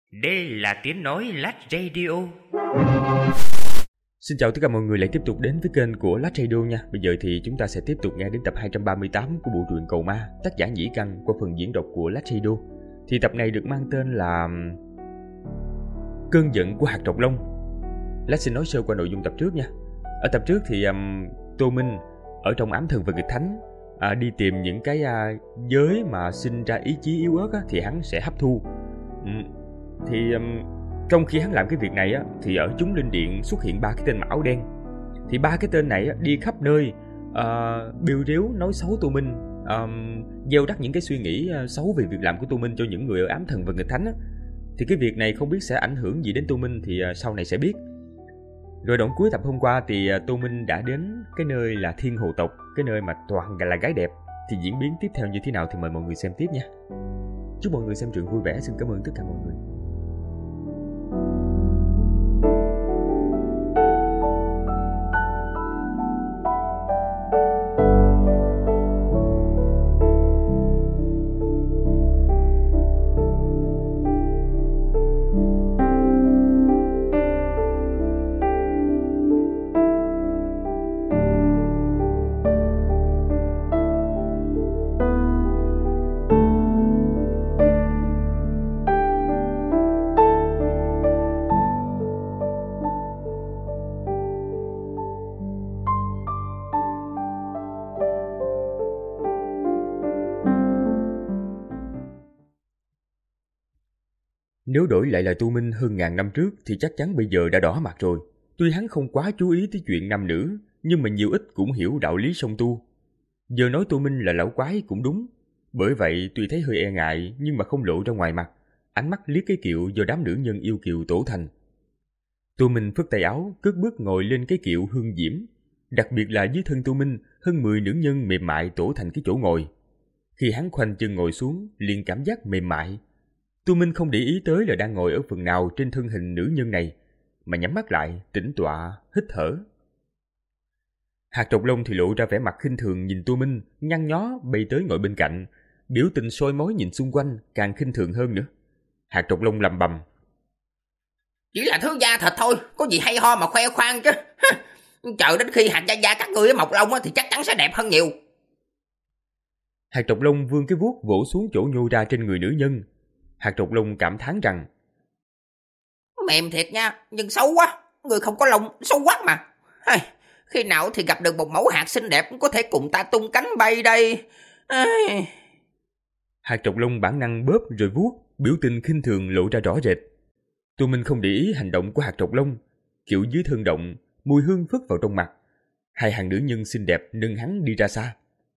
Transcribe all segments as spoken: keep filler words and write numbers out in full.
Đây là tiếng nói Lát Radio. Xin chào tất cả mọi người lại tiếp tục đến với kênh của Lát Radio nha. Bây giờ thì chúng ta sẽ tiếp tục nghe đến tập hai trăm ba mươi tám của bộ truyện Cầu Ma, tác giả Nhĩ Căn qua phần diễn đọc của Lát Radio. Thì tập này được mang tên là Cơn giận của hạt trọc lông. Lát xin nói sơ qua nội dung tập trước nha. Ở tập trước thì um, Tô Minh ở trong ám thần và nghịch thánh à, đi tìm những cái uh, giới mà sinh ra ý chí yếu ớt á, thì hắn sẽ hấp thu. uhm, Thì um, trong khi hắn làm cái việc này á, thì ở chúng linh điện xuất hiện ba cái tên áo đen. Thì ba cái tên này á, đi khắp nơi uh, bêu rếu nói xấu Tô Minh, um, gieo rắc những cái suy nghĩ uh, xấu về việc làm của Tô Minh cho những người ở ám thần và nghịch thánh á. Thì cái việc này không biết sẽ ảnh hưởng gì đến Tô Minh thì uh, sau này sẽ biết. Rồi đoạn cuối tập hôm qua thì uh, Tô Minh đã đến cái nơi là Thiên Hồ Tộc, cái nơi mà toàn là gái đẹp. Thì diễn biến tiếp theo như thế nào thì mời mọi người xem tiếp nha. Chúc mọi người xem truyện vui vẻ. Xin cảm ơn tất cả mọi người. Nếu đổi lại là Tô Minh hơn ngàn năm trước thì chắc chắn bây giờ đã đỏ mặt rồi. Tuy hắn không quá chú ý tới chuyện nam nữ, nhưng mà nhiều ít cũng hiểu đạo lý song tu. Giờ nói Tô Minh là lão quái cũng đúng. Bởi vậy tuy thấy hơi e ngại nhưng mà không lộ ra ngoài mặt, ánh mắt liếc cái kiệu do đám nữ nhân yêu kiều tổ thành. Tô Minh phất tay áo, cất bước ngồi lên cái kiệu hương diễm. Đặc biệt là dưới thân Tô Minh, hơn mười nữ nhân mềm mại tổ thành cái chỗ ngồi. Khi hắn khoanh chân ngồi xuống, liền cảm giác mềm mại. Tô Minh không để ý tới là đang ngồi ở phần nào trên thân hình nữ nhân này, mà nhắm mắt lại, tĩnh tọa, hít thở. Hạt trọc lông thì lộ ra vẻ mặt khinh thường nhìn Tô Minh, nhăn nhó bay tới ngồi bên cạnh, biểu tình soi mói nhìn xung quanh, càng khinh thường hơn nữa. Hạt trọc lông lầm bầm: Chỉ là thứ da thịt thôi, có gì hay ho mà khoe khoang chứ. Chờ đến khi hạt da da các ngươi mọc lông thì chắc chắn sẽ đẹp hơn nhiều. Hạt trọc lông vươn cái vuốt vỗ xuống chỗ nhô ra trên người nữ nhân. Hạt trọc lông cảm thán rằng: Mềm thiệt nha, nhưng xấu quá, người không có lông, xấu quá mà. Ai, khi nào thì gặp được một mẫu hạt xinh đẹp có thể cùng ta tung cánh bay đây. Ai... Hạt trọc lông bản năng bóp rồi vuốt, biểu tình khinh thường lộ ra rõ rệt. Tô Minh không để ý hành động của hạt trọc lông, kiểu dưới thân động, mùi hương phất vào trong mặt. Hai hàng nữ nhân xinh đẹp nâng hắn đi ra xa.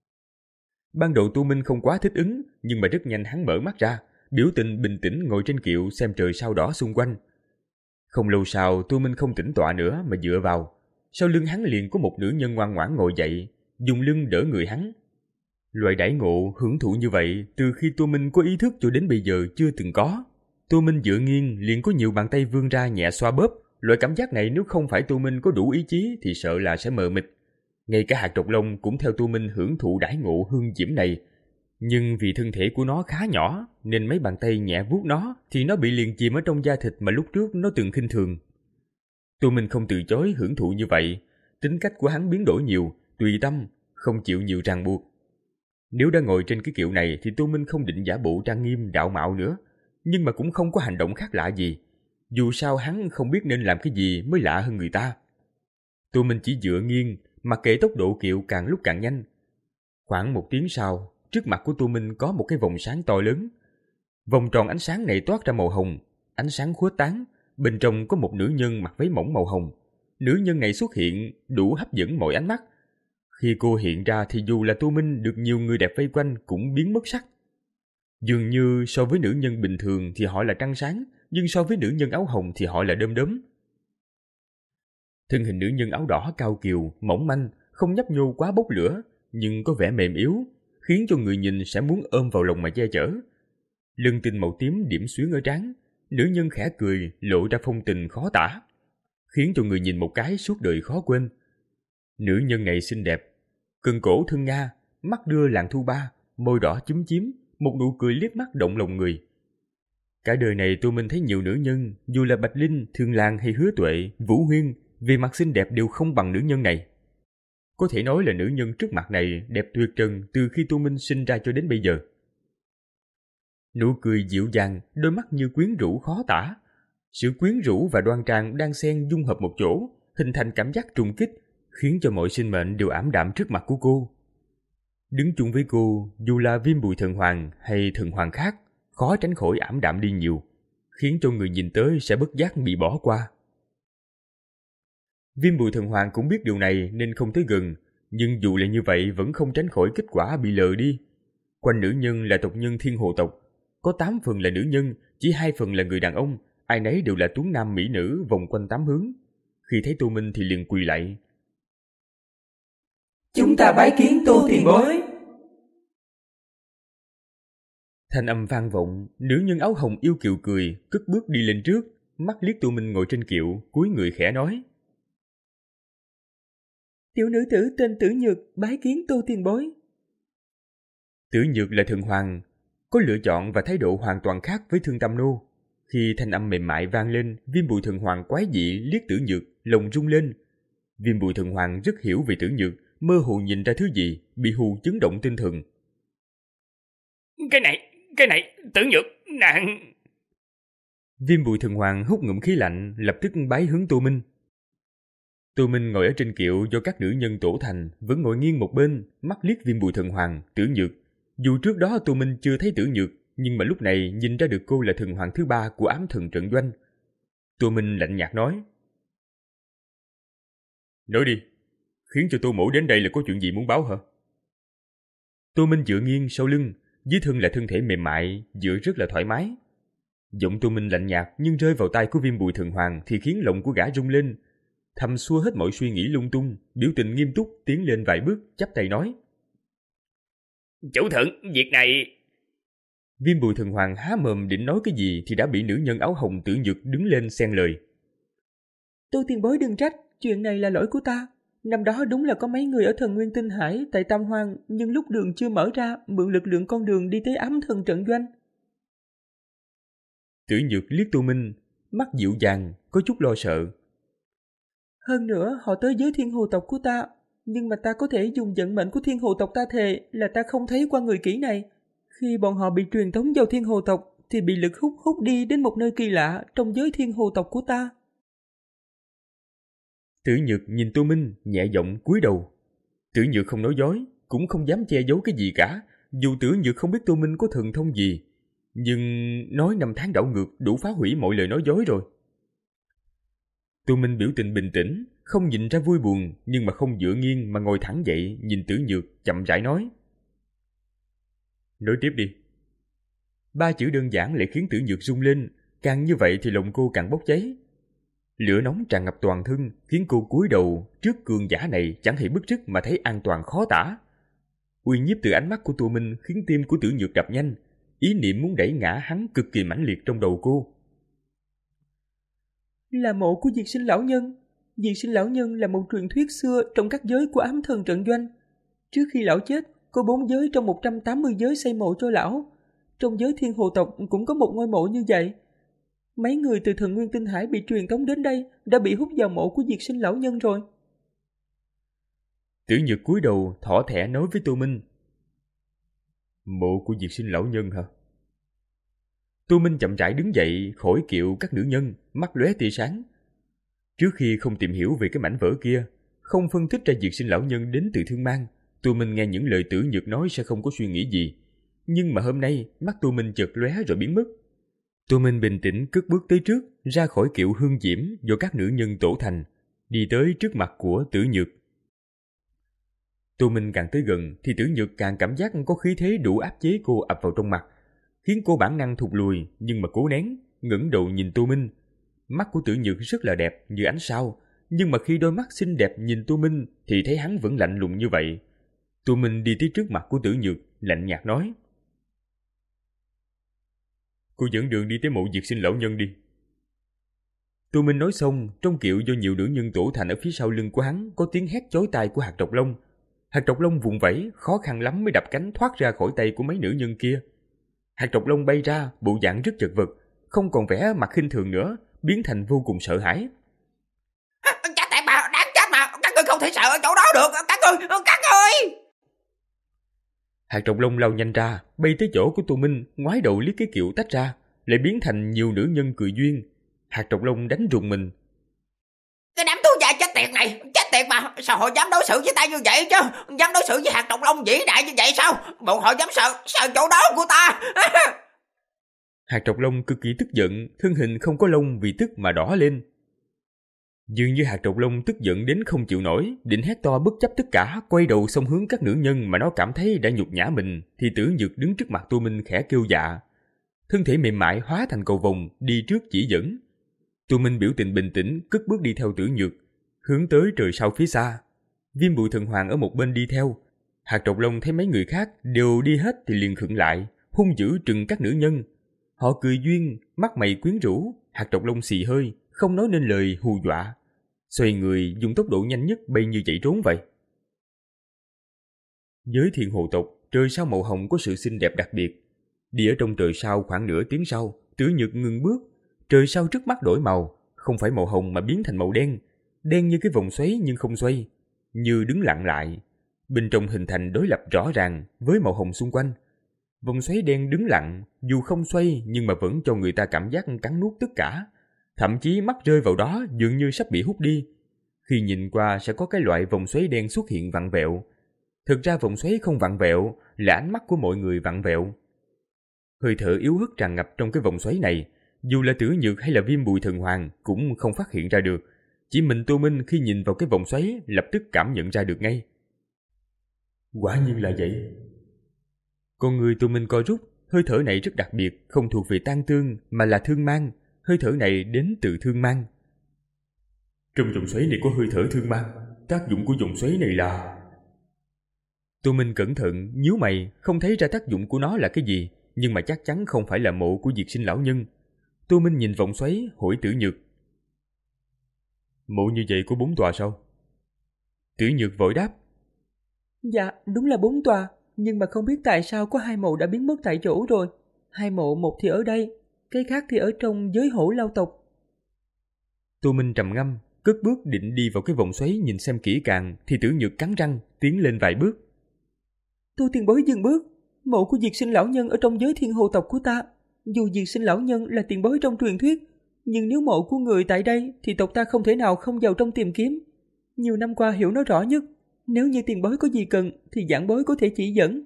Ban đầu Tô Minh không quá thích ứng, nhưng mà rất nhanh hắn mở mắt ra, biểu tình bình tĩnh ngồi trên kiệu xem trời sao đỏ xung quanh. Không lâu sau, Tô Minh không tĩnh tọa nữa mà dựa vào. Sau lưng hắn liền có một nữ nhân ngoan ngoãn ngồi dậy, dùng lưng đỡ người hắn. Loại đãi ngộ hưởng thụ như vậy từ khi Tô Minh có ý thức cho đến bây giờ chưa từng có. Tô Minh dựa nghiêng liền có nhiều bàn tay vươn ra nhẹ xoa bóp. Loại cảm giác này nếu không phải Tô Minh có đủ ý chí thì sợ là sẽ mờ mịt. Ngay cả hạt trọc lông cũng theo Tô Minh hưởng thụ đãi ngộ hương diễm này. Nhưng vì thân thể của nó khá nhỏ nên mấy bàn tay nhẹ vuốt nó thì nó bị liền chìm ở trong da thịt mà lúc trước nó từng khinh thường. Tô Minh không từ chối hưởng thụ như vậy. Tính cách của hắn biến đổi nhiều, tùy tâm, không chịu nhiều ràng buộc. Nếu đã ngồi trên cái kiệu này thì Tô Minh không định giả bộ trang nghiêm đạo mạo nữa, nhưng mà cũng không có hành động khác lạ gì. Dù sao hắn không biết nên làm cái gì mới lạ hơn người ta. Tô Minh chỉ dựa nghiêng, mặc kệ tốc độ kiệu càng lúc càng nhanh. Khoảng một tiếng sau, trước mặt của Tô Minh có một cái vòng sáng to lớn. Vòng tròn ánh sáng này toát ra màu hồng, ánh sáng khuếch tán, bên trong có một nữ nhân mặc váy mỏng màu hồng. Nữ nhân này xuất hiện đủ hấp dẫn mọi ánh mắt. Khi cô hiện ra thì dù là Tô Minh được nhiều người đẹp vây quanh cũng biến mất sắc. Dường như so với nữ nhân bình thường thì họ là trăng sáng, nhưng so với nữ nhân áo hồng thì họ là đom đóm. Thân hình nữ nhân áo đỏ cao kiều, mỏng manh, không nhấp nhô quá bốc lửa, nhưng có vẻ mềm yếu, khiến cho người nhìn sẽ muốn ôm vào lòng mà che chở. Lưng tinh màu tím điểm xuyến ở trán, nữ nhân khẽ cười lộ ra phong tình khó tả, khiến cho người nhìn một cái suốt đời khó quên. Nữ nhân này xinh đẹp, cần cổ thân Nga, mắt đưa làng thu ba, môi đỏ chúm chím, một nụ cười liếc mắt động lòng người. Cả đời này Tô Minh thấy nhiều nữ nhân, dù là Bạch Linh, Thường Lan hay Hứa Tuệ, Vũ Huyên, về mặt xinh đẹp đều không bằng nữ nhân này. Có thể nói là nữ nhân trước mặt này đẹp tuyệt trần từ khi Tô Minh sinh ra cho đến bây giờ. Nụ cười dịu dàng, đôi mắt như quyến rũ khó tả. Sự quyến rũ và đoan trang đang xen dung hợp một chỗ, hình thành cảm giác trùng kích, khiến cho mọi sinh mệnh đều ảm đạm trước mặt của cô. Đứng chung với cô, dù là Viêm Bùi Thần Hoàng hay thần hoàng khác, khó tránh khỏi ảm đạm đi nhiều, khiến cho người nhìn tới sẽ bất giác bị bỏ qua. Viêm Bùi Thần Hoàng cũng biết điều này nên không tới gần, nhưng dù là như vậy vẫn không tránh khỏi kết quả bị lờ đi. Quanh nữ nhân là tộc nhân Thiên Hồ tộc, có tám phần là nữ nhân, chỉ hai phần là người đàn ông, ai nấy đều là tuấn nam mỹ nữ vòng quanh tám hướng. Khi thấy Tô Minh thì liền quỳ lạy. Chúng ta bái kiến Tô tiền bối. Thanh âm vang vọng, nữ nhân áo hồng yêu kiều cười, cất bước đi lên trước, mắt liếc Tô Minh ngồi trên kiệu, cúi người khẽ nói. Tiểu nữ tử tên Tử Nhược bái kiến Tô tiền bối. Tử Nhược là thần hoàng, có lựa chọn và thái độ hoàn toàn khác với Thương Tam Nô. Khi thanh âm mềm mại vang lên, Viêm Bùi Thần Hoàng quái dị liếc Tử Nhược, lòng rung lên. Viêm Bùi Thần Hoàng rất hiểu về Tử Nhược, mơ hồ nhìn ra thứ gì, bị hù chấn động tinh thần. Cái này, cái này, Tử Nhược, nàng... Viêm Bùi Thần Hoàng hút ngụm khí lạnh, lập tức bái hướng Tô Minh. Tô Minh ngồi ở trên kiệu do các nữ nhân tổ thành, vẫn ngồi nghiêng một bên, mắt liếc Viêm Bùi Thần Hoàng, Tử Nhược. Dù trước đó Tô Minh chưa thấy Tử Nhược, nhưng mà lúc này nhìn ra được cô là thần hoàng thứ ba của ám thần trận doanh. Tô Minh lạnh nhạt nói. Nói đi, khiến cho Tô mỗ đến đây là có chuyện gì muốn báo hả? Tô Minh dựa nghiêng sau lưng, dưới thân là thân thể mềm mại, dựa rất là thoải mái. Giọng Tô Minh lạnh nhạt nhưng rơi vào tai của Viêm Bùi Thần Hoàng thì khiến lòng của gã rung lên. Thầm xua hết mọi suy nghĩ lung tung, biểu tình nghiêm túc tiến lên vài bước, chắp tay nói. Chủ thượng, việc này... Viêm Bùi Thần Hoàng há mồm định nói cái gì thì đã bị nữ nhân áo hồng Tử Nhược đứng lên xen lời. Tô tiền bối đừng trách, chuyện này là lỗi của ta. Năm đó đúng là có mấy người ở thần Nguyên Tinh Hải tại Tam Hoang, nhưng lúc đường chưa mở ra, mượn lực lượng con đường đi tới ám thần trận doanh. Tử Nhược liếc Tô Minh, mắt dịu dàng, có chút lo sợ. Hơn nữa, họ tới giới Thiên Hồ tộc của ta, nhưng mà ta có thể dùng vận mệnh của Thiên Hồ tộc ta thề là ta không thấy qua người kỹ này. Khi bọn họ bị truyền tống vào Thiên Hồ tộc thì bị lực hút hút đi đến một nơi kỳ lạ trong giới Thiên Hồ tộc của ta. Tử Nhược nhìn Tô Minh, nhẹ giọng cúi đầu. Tử Nhược không nói dối, cũng không dám che giấu cái gì cả, dù Tử Nhược không biết Tô Minh có thần thông gì, nhưng nói năm tháng đảo ngược đủ phá hủy mọi lời nói dối rồi. Tô Minh biểu tình bình tĩnh, không nhìn ra vui buồn, nhưng mà không dựa nghiêng mà ngồi thẳng dậy, nhìn Tử Nhược chậm rãi nói. Nói tiếp đi. Ba chữ đơn giản lại khiến Tử Nhược rung lên, càng như vậy thì lòng cô càng bốc cháy. Lửa nóng tràn ngập toàn thân, khiến cô cúi đầu trước cường giả này chẳng hề bức rứt mà thấy an toàn khó tả. Uy nhiếp từ ánh mắt của Tô Minh khiến tim của Tử Nhược đập nhanh, ý niệm muốn đẩy ngã hắn cực kỳ mãnh liệt trong đầu cô. Là mộ của Diệt Sinh lão nhân. Diệt Sinh lão nhân là một truyền thuyết xưa trong các giới của ám thần trận doanh. Trước khi lão chết, có bốn giới trong một trăm tám mươi giới xây mộ cho lão. Trong giới Thiên Hồ tộc cũng có một ngôi mộ như vậy. Mấy người từ thần Nguyên Tinh Hải bị truyền tống đến đây đã bị hút vào mộ của Diệt Sinh lão nhân rồi. Tử Nhược cúi đầu thỏ thẻ nói với Tô Minh. Mộ của Diệt Sinh lão nhân hả? Tô Minh chậm rãi đứng dậy khỏi kiệu các nữ nhân, mắt lóe tia sáng. Trước khi không tìm hiểu về cái mảnh vỡ kia, không phân tích ra Diệt Sinh lão nhân đến từ Thương Mang, Tô Minh nghe những lời Tử Nhược nói sẽ không có suy nghĩ gì. Nhưng mà hôm nay, mắt Tô Minh chợt lóe rồi biến mất. Tô Minh bình tĩnh cất bước tới trước, ra khỏi kiệu hương diễm do các nữ nhân tổ thành, đi tới trước mặt của Tử Nhược. Tô Minh càng tới gần thì Tử Nhược càng cảm giác có khí thế đủ áp chế cô ập vào trong mặt, khiến cô bản năng thụt lùi nhưng mà cố nén, ngẩng đầu nhìn Tô Minh. Mắt của Tử Nhược rất là đẹp như ánh sao, nhưng mà khi đôi mắt xinh đẹp nhìn Tô Minh thì thấy hắn vẫn lạnh lùng như vậy. Tô Minh đi tới trước mặt của Tử Nhược, lạnh nhạt nói. Cô dẫn đường đi tới mộ Diệt Sinh lão nhân đi. Tô Minh nói xong, trong kiệu do nhiều nữ nhân tổ thành ở phía sau lưng của hắn có tiếng hét chói tai của hạt trọc lông. Hạt trọc lông vùng vẫy, khó khăn lắm mới đập cánh thoát ra khỏi tay của mấy nữ nhân kia. Hạt trọc lông bay ra, bộ dạng rất chật vật, không còn vẻ mặt khinh thường nữa, biến thành vô cùng sợ hãi. Chết tiệt mà, đáng chết mà, các ngươi không thể sợ ở chỗ đó được, các ngươi, các ngươi. Hạt Trọng Long lao nhanh ra, bay tới chỗ của Tô Minh, ngoái đầu liếc cái kiệu tách ra, lại biến thành nhiều nữ nhân cười duyên. Hạt Trọng Long đánh rùng mình. Cái đám thú dại chết tiệt này, chết tiệt mà, sao họ dám đối xử với ta như vậy chứ? Dám đối xử với Hạt Trọng Long vĩ đại như vậy sao? Bọn họ dám sợ, sợ chỗ đó của ta. Hạt Trọng Long cực kỳ tức giận, thân hình không có lông vì tức mà đỏ lên. Dường như Hạt Trọng Long tức giận đến không chịu nổi, định hét to bất chấp tất cả, quay đầu xông hướng các nữ nhân mà nó cảm thấy đã nhục nhã mình, thì Tử Nhược đứng trước mặt Tô Minh khẽ kêu dạ. Thân thể mềm mại hóa thành cầu vồng, đi trước chỉ dẫn. Tô Minh biểu tình bình tĩnh, cất bước đi theo Tử Nhược, hướng tới trời sau phía xa. Viêm Bụi Thần Hoàng ở một bên đi theo. Hạt Trọng Long thấy mấy người khác đều đi hết thì liền khựng lại, hung dữ trừng các nữ nhân. Họ cười duyên, mắt mày quyến rũ. Hạt Trọng Long xì hơi, không nói nên lời, hù dọa. Xoay người dùng tốc độ nhanh nhất bay như chạy trốn vậy. Với Thiên Hồ tộc, trời sao màu hồng có sự xinh đẹp đặc biệt. Đi ở trong trời sao khoảng nửa tiếng sau, Tử Nhược ngừng bước. Trời sao trước mắt đổi màu, không phải màu hồng mà biến thành màu đen. Đen như cái vòng xoáy nhưng không xoay, như đứng lặng lại. Bên trong hình thành đối lập rõ ràng với màu hồng xung quanh. Vòng xoáy đen đứng lặng, dù không xoay nhưng mà vẫn cho người ta cảm giác cắn nuốt tất cả. Thậm chí mắt rơi vào đó dường như sắp bị hút đi. Khi nhìn qua sẽ có cái loại vòng xoáy đen xuất hiện vặn vẹo. Thực ra vòng xoáy không vặn vẹo, là ánh mắt của mọi người vặn vẹo. Hơi thở yếu ớt tràn ngập trong cái vòng xoáy này, dù là Tử Nhược hay là Viêm Bụi Thần Hoàng cũng không phát hiện ra được. Chỉ mình Tô Minh khi nhìn vào cái vòng xoáy lập tức cảm nhận ra được ngay. Quả nhiên là vậy. Con người Tô Minh co rút, hơi thở này rất đặc biệt, không thuộc về tang thương mà là thương mang. Hơi thở này đến từ thương mang. Trong vòng xoáy này có hơi thở thương mang. Tác dụng của vòng xoáy này là... Tô Minh cẩn thận, nhíu mày, không thấy ra tác dụng của nó là cái gì, nhưng mà chắc chắn không phải là mộ của Diệt Sinh lão nhân. Tô Minh nhìn vòng xoáy, hỏi Tử Nhược. Mộ như vậy có bốn tòa sao? Tử Nhược vội đáp. Dạ, đúng là bốn tòa, nhưng mà không biết tại sao có hai mộ đã biến mất tại chỗ rồi. Hai mộ, một thì ở đây, cái khác thì ở trong giới hổ lao tộc. Tô Minh trầm ngâm, cất bước định đi vào cái vòng xoáy nhìn xem kỹ càng, thì Tử Nhược cắn răng, tiến lên vài bước. Tô tiền bối dừng bước, mộ của Diệt Sinh lão nhân ở trong giới Thiên Hồ tộc của ta. Dù Diệt Sinh lão nhân là tiền bối trong truyền thuyết, nhưng nếu mộ của người tại đây thì tộc ta không thể nào không vào trong tìm kiếm. Nhiều năm qua hiểu nó rõ nhất, nếu như tiền bối có gì cần thì giảng bối có thể chỉ dẫn.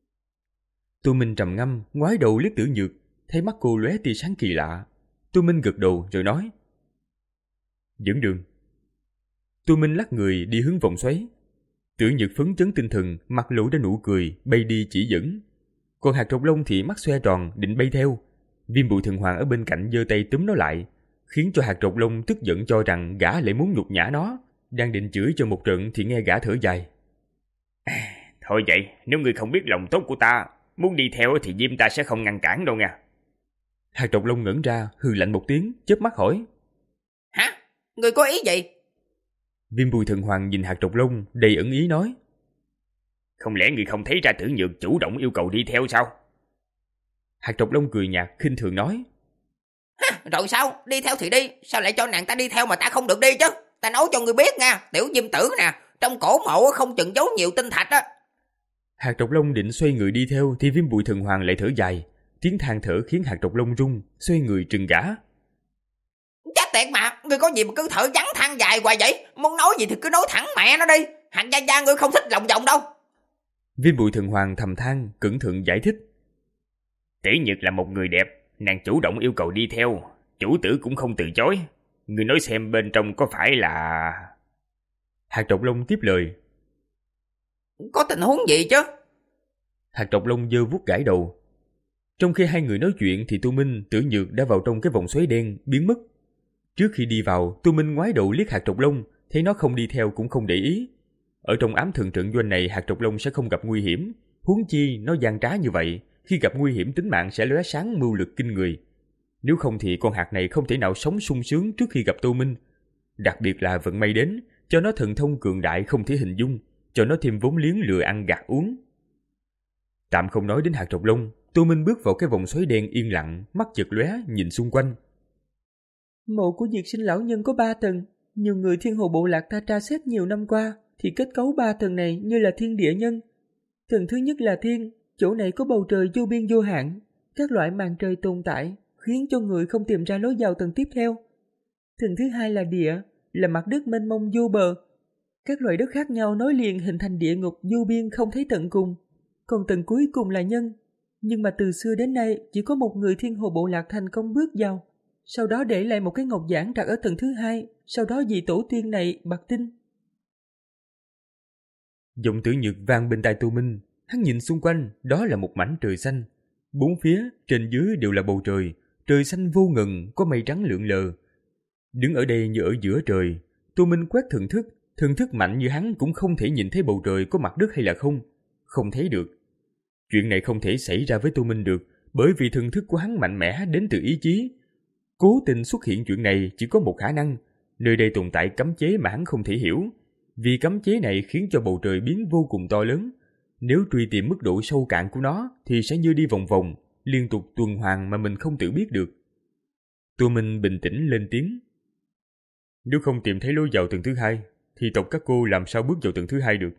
Tô Minh trầm ngâm, ngoái đầu liếc Tử Nhược, thấy mắt cô lóe tia sáng kỳ lạ. Tô Minh gật đầu rồi nói. Dẫn đường. Tô Minh lắc người đi hướng vòng xoáy. Tử Nhược phấn chấn tinh thần, mặt lộ ra nụ cười, bay đi chỉ dẫn. Còn Hạt Trọng Long thì mắt xoe tròn, định bay theo. Viêm Bụi Thần Hoàng ở bên cạnh giơ tay túm nó lại, khiến cho Hạt Trọng Long tức giận cho rằng gã lại muốn nhục nhã nó. Đang định chửi cho một trận thì nghe gã thở dài. À, thôi vậy, nếu ngươi không biết lòng tốt của ta, muốn đi theo thì Diêm ta sẽ không ngăn cản đâu nha. Hạt Trọng Long ngẩn ra, hừ lạnh một tiếng, chớp mắt hỏi. Hả? Ngươi có ý gì? Viêm Bụi Thần Hoàng nhìn Hạt Trọng Long đầy ẩn ý nói. Không lẽ ngươi không thấy ra Tử Nhược chủ động yêu cầu đi theo sao? Hạt Trọng Long cười nhạt khinh thường nói. Hả? Rồi sao? Đi theo thì đi, sao lại cho nàng ta đi theo mà ta không được đi chứ? Ta nói cho ngươi biết nha, tiểu Diêm tử nè, trong cổ mộ không chừng giấu nhiều tinh thạch á. Hạt Trọng Long định xoay người đi theo thì Viêm Bụi Thần Hoàng lại thở dài, tiếng than thở khiến Hạt Trọng Long run, xoay người trừng gã. Chết tiệt mà, ngươi có gì mà cứ thở vắng than dài hoài vậy? Muốn nói gì thì cứ nói thẳng mẹ nó đi. Hạt gia gia ngươi không thích lòng vòng đâu. Viêm Bụi Thần Hoàng thầm than, cẩn thận giải thích. Tỷ Nhược là một người đẹp, nàng chủ động yêu cầu đi theo, chủ tử cũng không từ chối. Ngươi nói xem bên trong có phải là... Hạt Trọng Long tiếp lời. Có tình huống gì chứ? Hạt Trọng Long giơ vuốt gãi đầu. Trong khi hai người nói chuyện thì Tô Minh, Tử Nhược đã vào trong cái vòng xoáy đen, biến mất. Trước khi đi vào, Tô Minh ngoái đầu liếc Hạt Trọng Long, thấy nó không đi theo cũng không để ý. Ở trong ám thần trận doanh này Hạt Trọng Long sẽ không gặp nguy hiểm, huống chi nó gian trá như vậy, khi gặp nguy hiểm tính mạng sẽ lóe sáng mưu lực kinh người. Nếu không thì con hạt này không thể nào sống sung sướng trước khi gặp Tô Minh. Đặc biệt là vận may đến, cho nó thần thông cường đại không thể hình dung, cho nó thêm vốn liếng lừa ăn gạt uống. Tạm không nói đến Hạt Trọng Long, Tô Minh bước vào cái vòng xoáy đen yên lặng, mắt chợt lóe nhìn xung quanh. Mộ của Diệt Sinh lão nhân có ba tầng. Nhiều người Thiên Hồ Bộ Lạc ta tra xét nhiều năm qua thì kết cấu ba tầng này như là thiên địa nhân. Tầng thứ nhất là thiên, chỗ này có bầu trời vô biên vô hạn, các loại màn trời tồn tại, khiến cho người không tìm ra lối vào tầng tiếp theo. Tầng thứ hai là địa, là mặt đất mênh mông vô bờ. Các loại đất khác nhau nối liền hình thành địa ngục vô biên không thấy tận cùng. Còn tầng cuối cùng là nhân. Nhưng mà từ xưa đến nay chỉ có một người Thiên Hồ Bộ Lạc thành công bước vào. Sau đó để lại một cái ngọc giản đặt ở tầng thứ hai. Sau đó vị tổ tiên này bặt tin. Giọng Tử Nhược vang bên tai Tô Minh. Hắn nhìn xung quanh, đó là một mảnh trời xanh. Bốn phía, trên dưới đều là bầu trời. Trời xanh vô ngần, có mây trắng lượn lờ. Đứng ở đây như ở giữa trời, Tô Minh quét thần thức. Thần thức mạnh như hắn cũng không thể nhìn thấy bầu trời có mặt đất hay là không. Không thấy được. Chuyện này không thể xảy ra với Tô Minh được, bởi vì thần thức của hắn mạnh mẽ đến từ ý chí. Cố tình xuất hiện chuyện này chỉ có một khả năng, nơi đây tồn tại cấm chế mà hắn không thể hiểu. Vì cấm chế này khiến cho bầu trời biến vô cùng to lớn. Nếu truy tìm mức độ sâu cạn của nó thì sẽ như đi vòng vòng, liên tục tuần hoàn mà mình không tự biết được. Tô Minh bình tĩnh lên tiếng. Nếu không tìm thấy lối vào tầng thứ hai, thì tộc các cô làm sao bước vào tầng thứ hai được?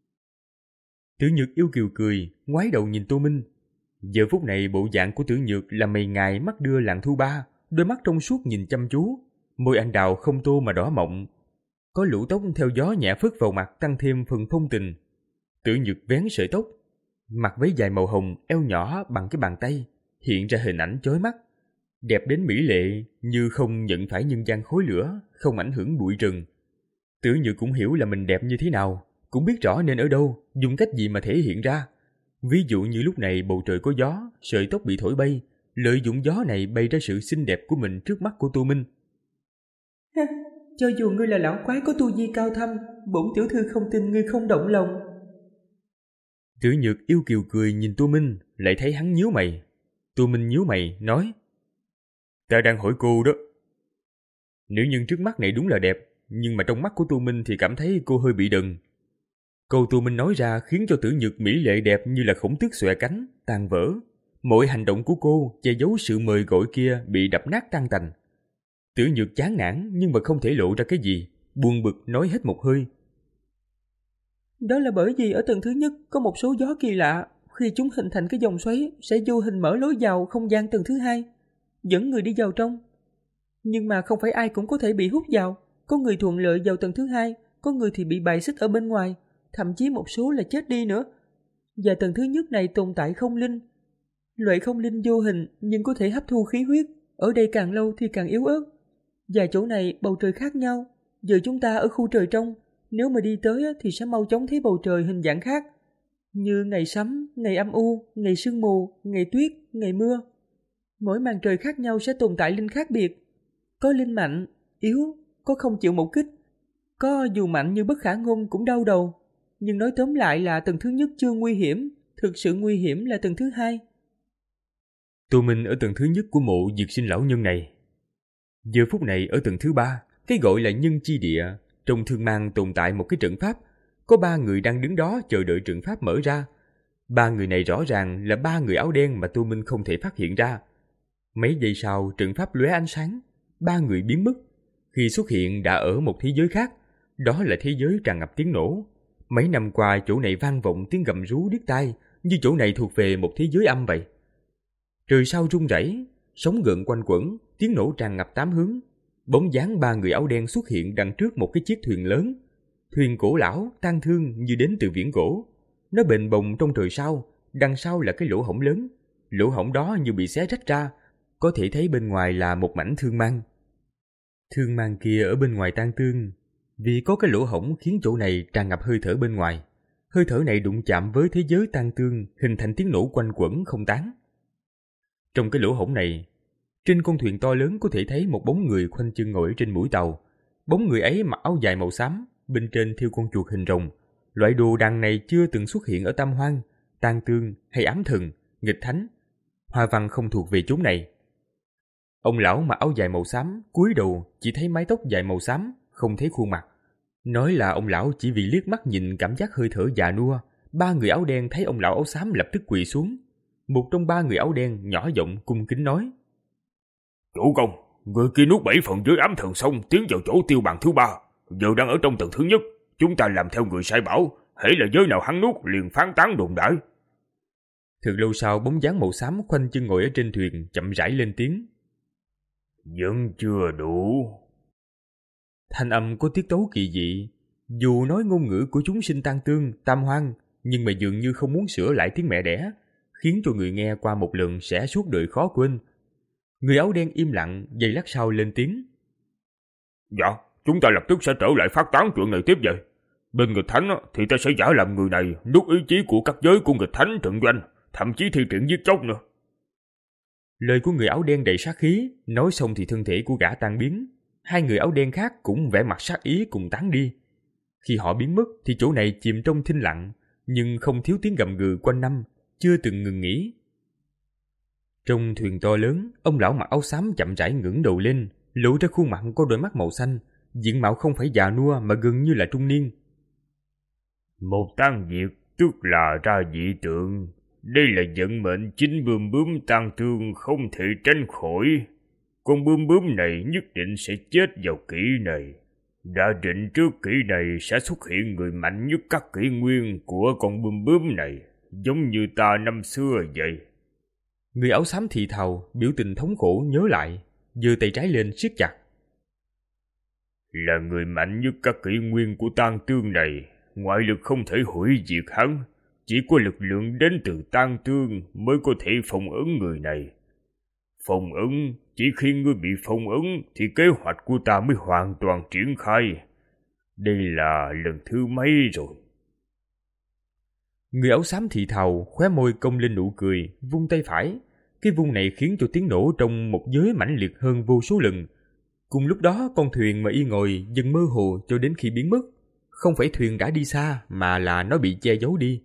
Tử Nhược yêu kiều cười, ngoái đầu nhìn Tô Minh. Giờ phút này bộ dạng của Tử Nhược là mày ngài mắt đưa lạng thu ba, đôi mắt trong suốt nhìn chăm chú, môi anh đào không tô mà đỏ mọng. Có lũ tóc theo gió nhẹ phất vào mặt tăng thêm phần phong tình. Tử Nhược vén sợi tóc, mặc váy dài màu hồng, eo nhỏ bằng cái bàn tay, hiện ra hình ảnh chói mắt. Đẹp đến mỹ lệ như không nhận phải nhân gian khói lửa, không ảnh hưởng bụi rừng. Tử Nhược cũng hiểu là mình đẹp như thế nào, cũng biết rõ nên ở đâu, dùng cách gì mà thể hiện ra. Ví dụ như lúc này bầu trời có gió, sợi tóc bị thổi bay, lợi dụng gió này bay ra sự xinh đẹp của mình trước mắt của Tô Minh. Cho dù ngươi là lão quái có tu vi cao thâm, bổn tiểu thư không tin ngươi không động lòng. Tử Nhược yêu kiều cười nhìn Tô Minh, lại thấy hắn nhíu mày. Tô Minh nhíu mày, nói: Ta đang hỏi cô đó. Nữ nhân trước mắt này đúng là đẹp, nhưng mà trong mắt của Tô Minh thì cảm thấy cô hơi bị đần. Câu Tô Minh nói ra khiến cho Tử Nhược mỹ lệ đẹp như là khổng tước xòe cánh, tan vỡ. Mọi hành động của cô che giấu sự mời gọi kia bị đập nát tan tành. Tử Nhược chán nản nhưng mà không thể lộ ra cái gì, buồn bực nói hết một hơi. Đó là bởi vì ở tầng thứ nhất có một số gió kỳ lạ, khi chúng hình thành cái vòng xoáy sẽ vô hình mở lối vào không gian tầng thứ hai, dẫn người đi vào trong. Nhưng mà không phải ai cũng có thể bị hút vào, có người thuận lợi vào tầng thứ hai, có người thì bị bài xích ở bên ngoài, thậm chí một số là chết đi nữa. Và tầng thứ nhất này tồn tại không linh. Loại không linh vô hình nhưng có thể hấp thu khí huyết, ở đây càng lâu thì càng yếu ớt. Và chỗ này bầu trời khác nhau, giờ chúng ta ở khu trời trong, nếu mà đi tới thì sẽ mau chóng thấy bầu trời hình dạng khác, như ngày sấm, ngày âm u, ngày sương mù, ngày tuyết, ngày mưa. Mỗi màn trời khác nhau sẽ tồn tại linh khác biệt. Có linh mạnh, yếu, có không chịu một kích, có dù mạnh như bất khả ngôn cũng đau đầu. Nhưng nói tóm lại là tầng thứ nhất chưa nguy hiểm, thực sự nguy hiểm là tầng thứ hai. Tô Minh ở tầng thứ nhất của mộ Diệt Sinh lão nhân này. Giờ phút này ở tầng thứ ba, cái gọi là nhân chi địa, trong thương mang tồn tại một cái trận pháp. Có ba người đang đứng đó chờ đợi trận pháp mở ra. Ba người này rõ ràng là ba người áo đen mà Tô Minh không thể phát hiện ra. Mấy giây sau trận pháp lóe ánh sáng, ba người biến mất. Khi xuất hiện đã ở một thế giới khác, đó là thế giới tràn ngập tiếng nổ. Mấy năm qua chỗ này vang vọng tiếng gầm rú điếc tai, như chỗ này thuộc về một thế giới âm vậy. Trời sao rung rẩy, sóng gợn quanh quẩn, tiếng nổ tràn ngập tám hướng. Bóng dáng ba người áo đen xuất hiện đằng trước một cái chiếc thuyền lớn. Thuyền cổ lão, tang thương như đến từ viễn cổ. Nó bềnh bồng trong trời sao, đằng sau là cái lỗ hổng lớn. Lỗ hổng đó như bị xé rách ra, có thể thấy bên ngoài là một mảnh thương mang. Thương mang kia ở bên ngoài tang thương, vì có cái lỗ hổng khiến chỗ này tràn ngập hơi thở bên ngoài. Hơi thở này đụng chạm với thế giới tang thương, hình thành tiếng nổ quanh quẩn không tán. Trong cái lỗ hổng này, trên con thuyền to lớn có thể thấy một bóng người khoanh chân ngồi trên mũi tàu. Bóng người ấy mặc áo dài màu xám, bên trên thêu con chuột hình rồng. Loại đồ đằng này chưa từng xuất hiện ở Tam Hoang, tang thương hay ám thần, nghịch thánh. Hoa văn không thuộc về chúng này. Ông lão mặc áo dài màu xám, cúi đầu chỉ thấy mái tóc dài màu xám, không thấy khuôn mặt. Nói là ông lão chỉ vì liếc mắt nhìn cảm giác hơi thở già nua. Ba người áo đen thấy ông lão áo xám lập tức quỳ xuống. Một trong ba người áo đen nhỏ giọng cung kính nói: Chủ công, người kia nuốt bảy phần dưới ám thần xong tiến vào chỗ tiêu bàn thứ ba, giờ đang ở trong tầng thứ nhất. Chúng ta làm theo người sai bảo, hễ là giới nào hắn nuốt liền phán tán đồn đãi. Thật lâu sau, bóng dáng màu xám khoanh chân ngồi ở trên thuyền chậm rãi lên tiếng: Vẫn chưa đủ. Thanh âm có tiết tấu kỳ dị, dù nói ngôn ngữ của chúng sinh tan tương, tam hoang, nhưng mà dường như không muốn sửa lại tiếng mẹ đẻ, khiến cho người nghe qua một lần sẽ suốt đời khó quên. Người áo đen im lặng, giây lát sau lên tiếng: Dạ, chúng ta lập tức sẽ trở lại phát tán chuyện này tiếp vậy. Bên nghịch thánh thì ta sẽ giả làm người này nuốt ý chí của các giới của nghịch thánh trận doanh, thậm chí thi triển giết chóc nữa. Lời của người áo đen đầy sát khí, nói xong thì thân thể của gã tan biến. Hai người áo đen khác cũng vẻ mặt sát ý cùng tán đi. Khi họ biến mất thì chỗ này chìm trong thinh lặng, nhưng không thiếu tiếng gầm gừ quanh năm, chưa từng ngừng nghỉ. Trong thuyền to lớn, ông lão mặc áo xám chậm rãi ngẩng đầu lên, lộ ra khuôn mặt có đôi mắt màu xanh, diện mạo không phải già nua mà gần như là trung niên. Một tang diệt tức là ra dị tượng. Đây là vận mệnh chính bươm bướm tang thương không thể tránh khỏi. Con bươm bướm này nhất định sẽ chết vào kỷ này. Đã định trước kỷ này sẽ xuất hiện người mạnh nhất các kỷ nguyên của con bươm bướm này, giống như ta năm xưa vậy. Người áo xám thì thào, biểu tình thống khổ nhớ lại, giơ tay trái lên siết chặt. Là người mạnh nhất các kỷ nguyên của tang tương này, ngoại lực không thể hủy diệt hắn. Chỉ có lực lượng đến từ tang tương mới có thể phong ấn người này. Phong ấn, chỉ khi ngươi bị phong ấn thì kế hoạch của ta mới hoàn toàn triển khai. Đây là lần thứ mấy rồi? Người áo xám thì thào, khóe môi cong lên nụ cười, vung tay phải. Cái vung này khiến cho tiếng nổ trong một giới mãnh liệt hơn vô số lần. Cùng lúc đó, con thuyền mà y ngồi dần mơ hồ cho đến khi biến mất. Không phải thuyền đã đi xa, mà là nó bị che giấu đi.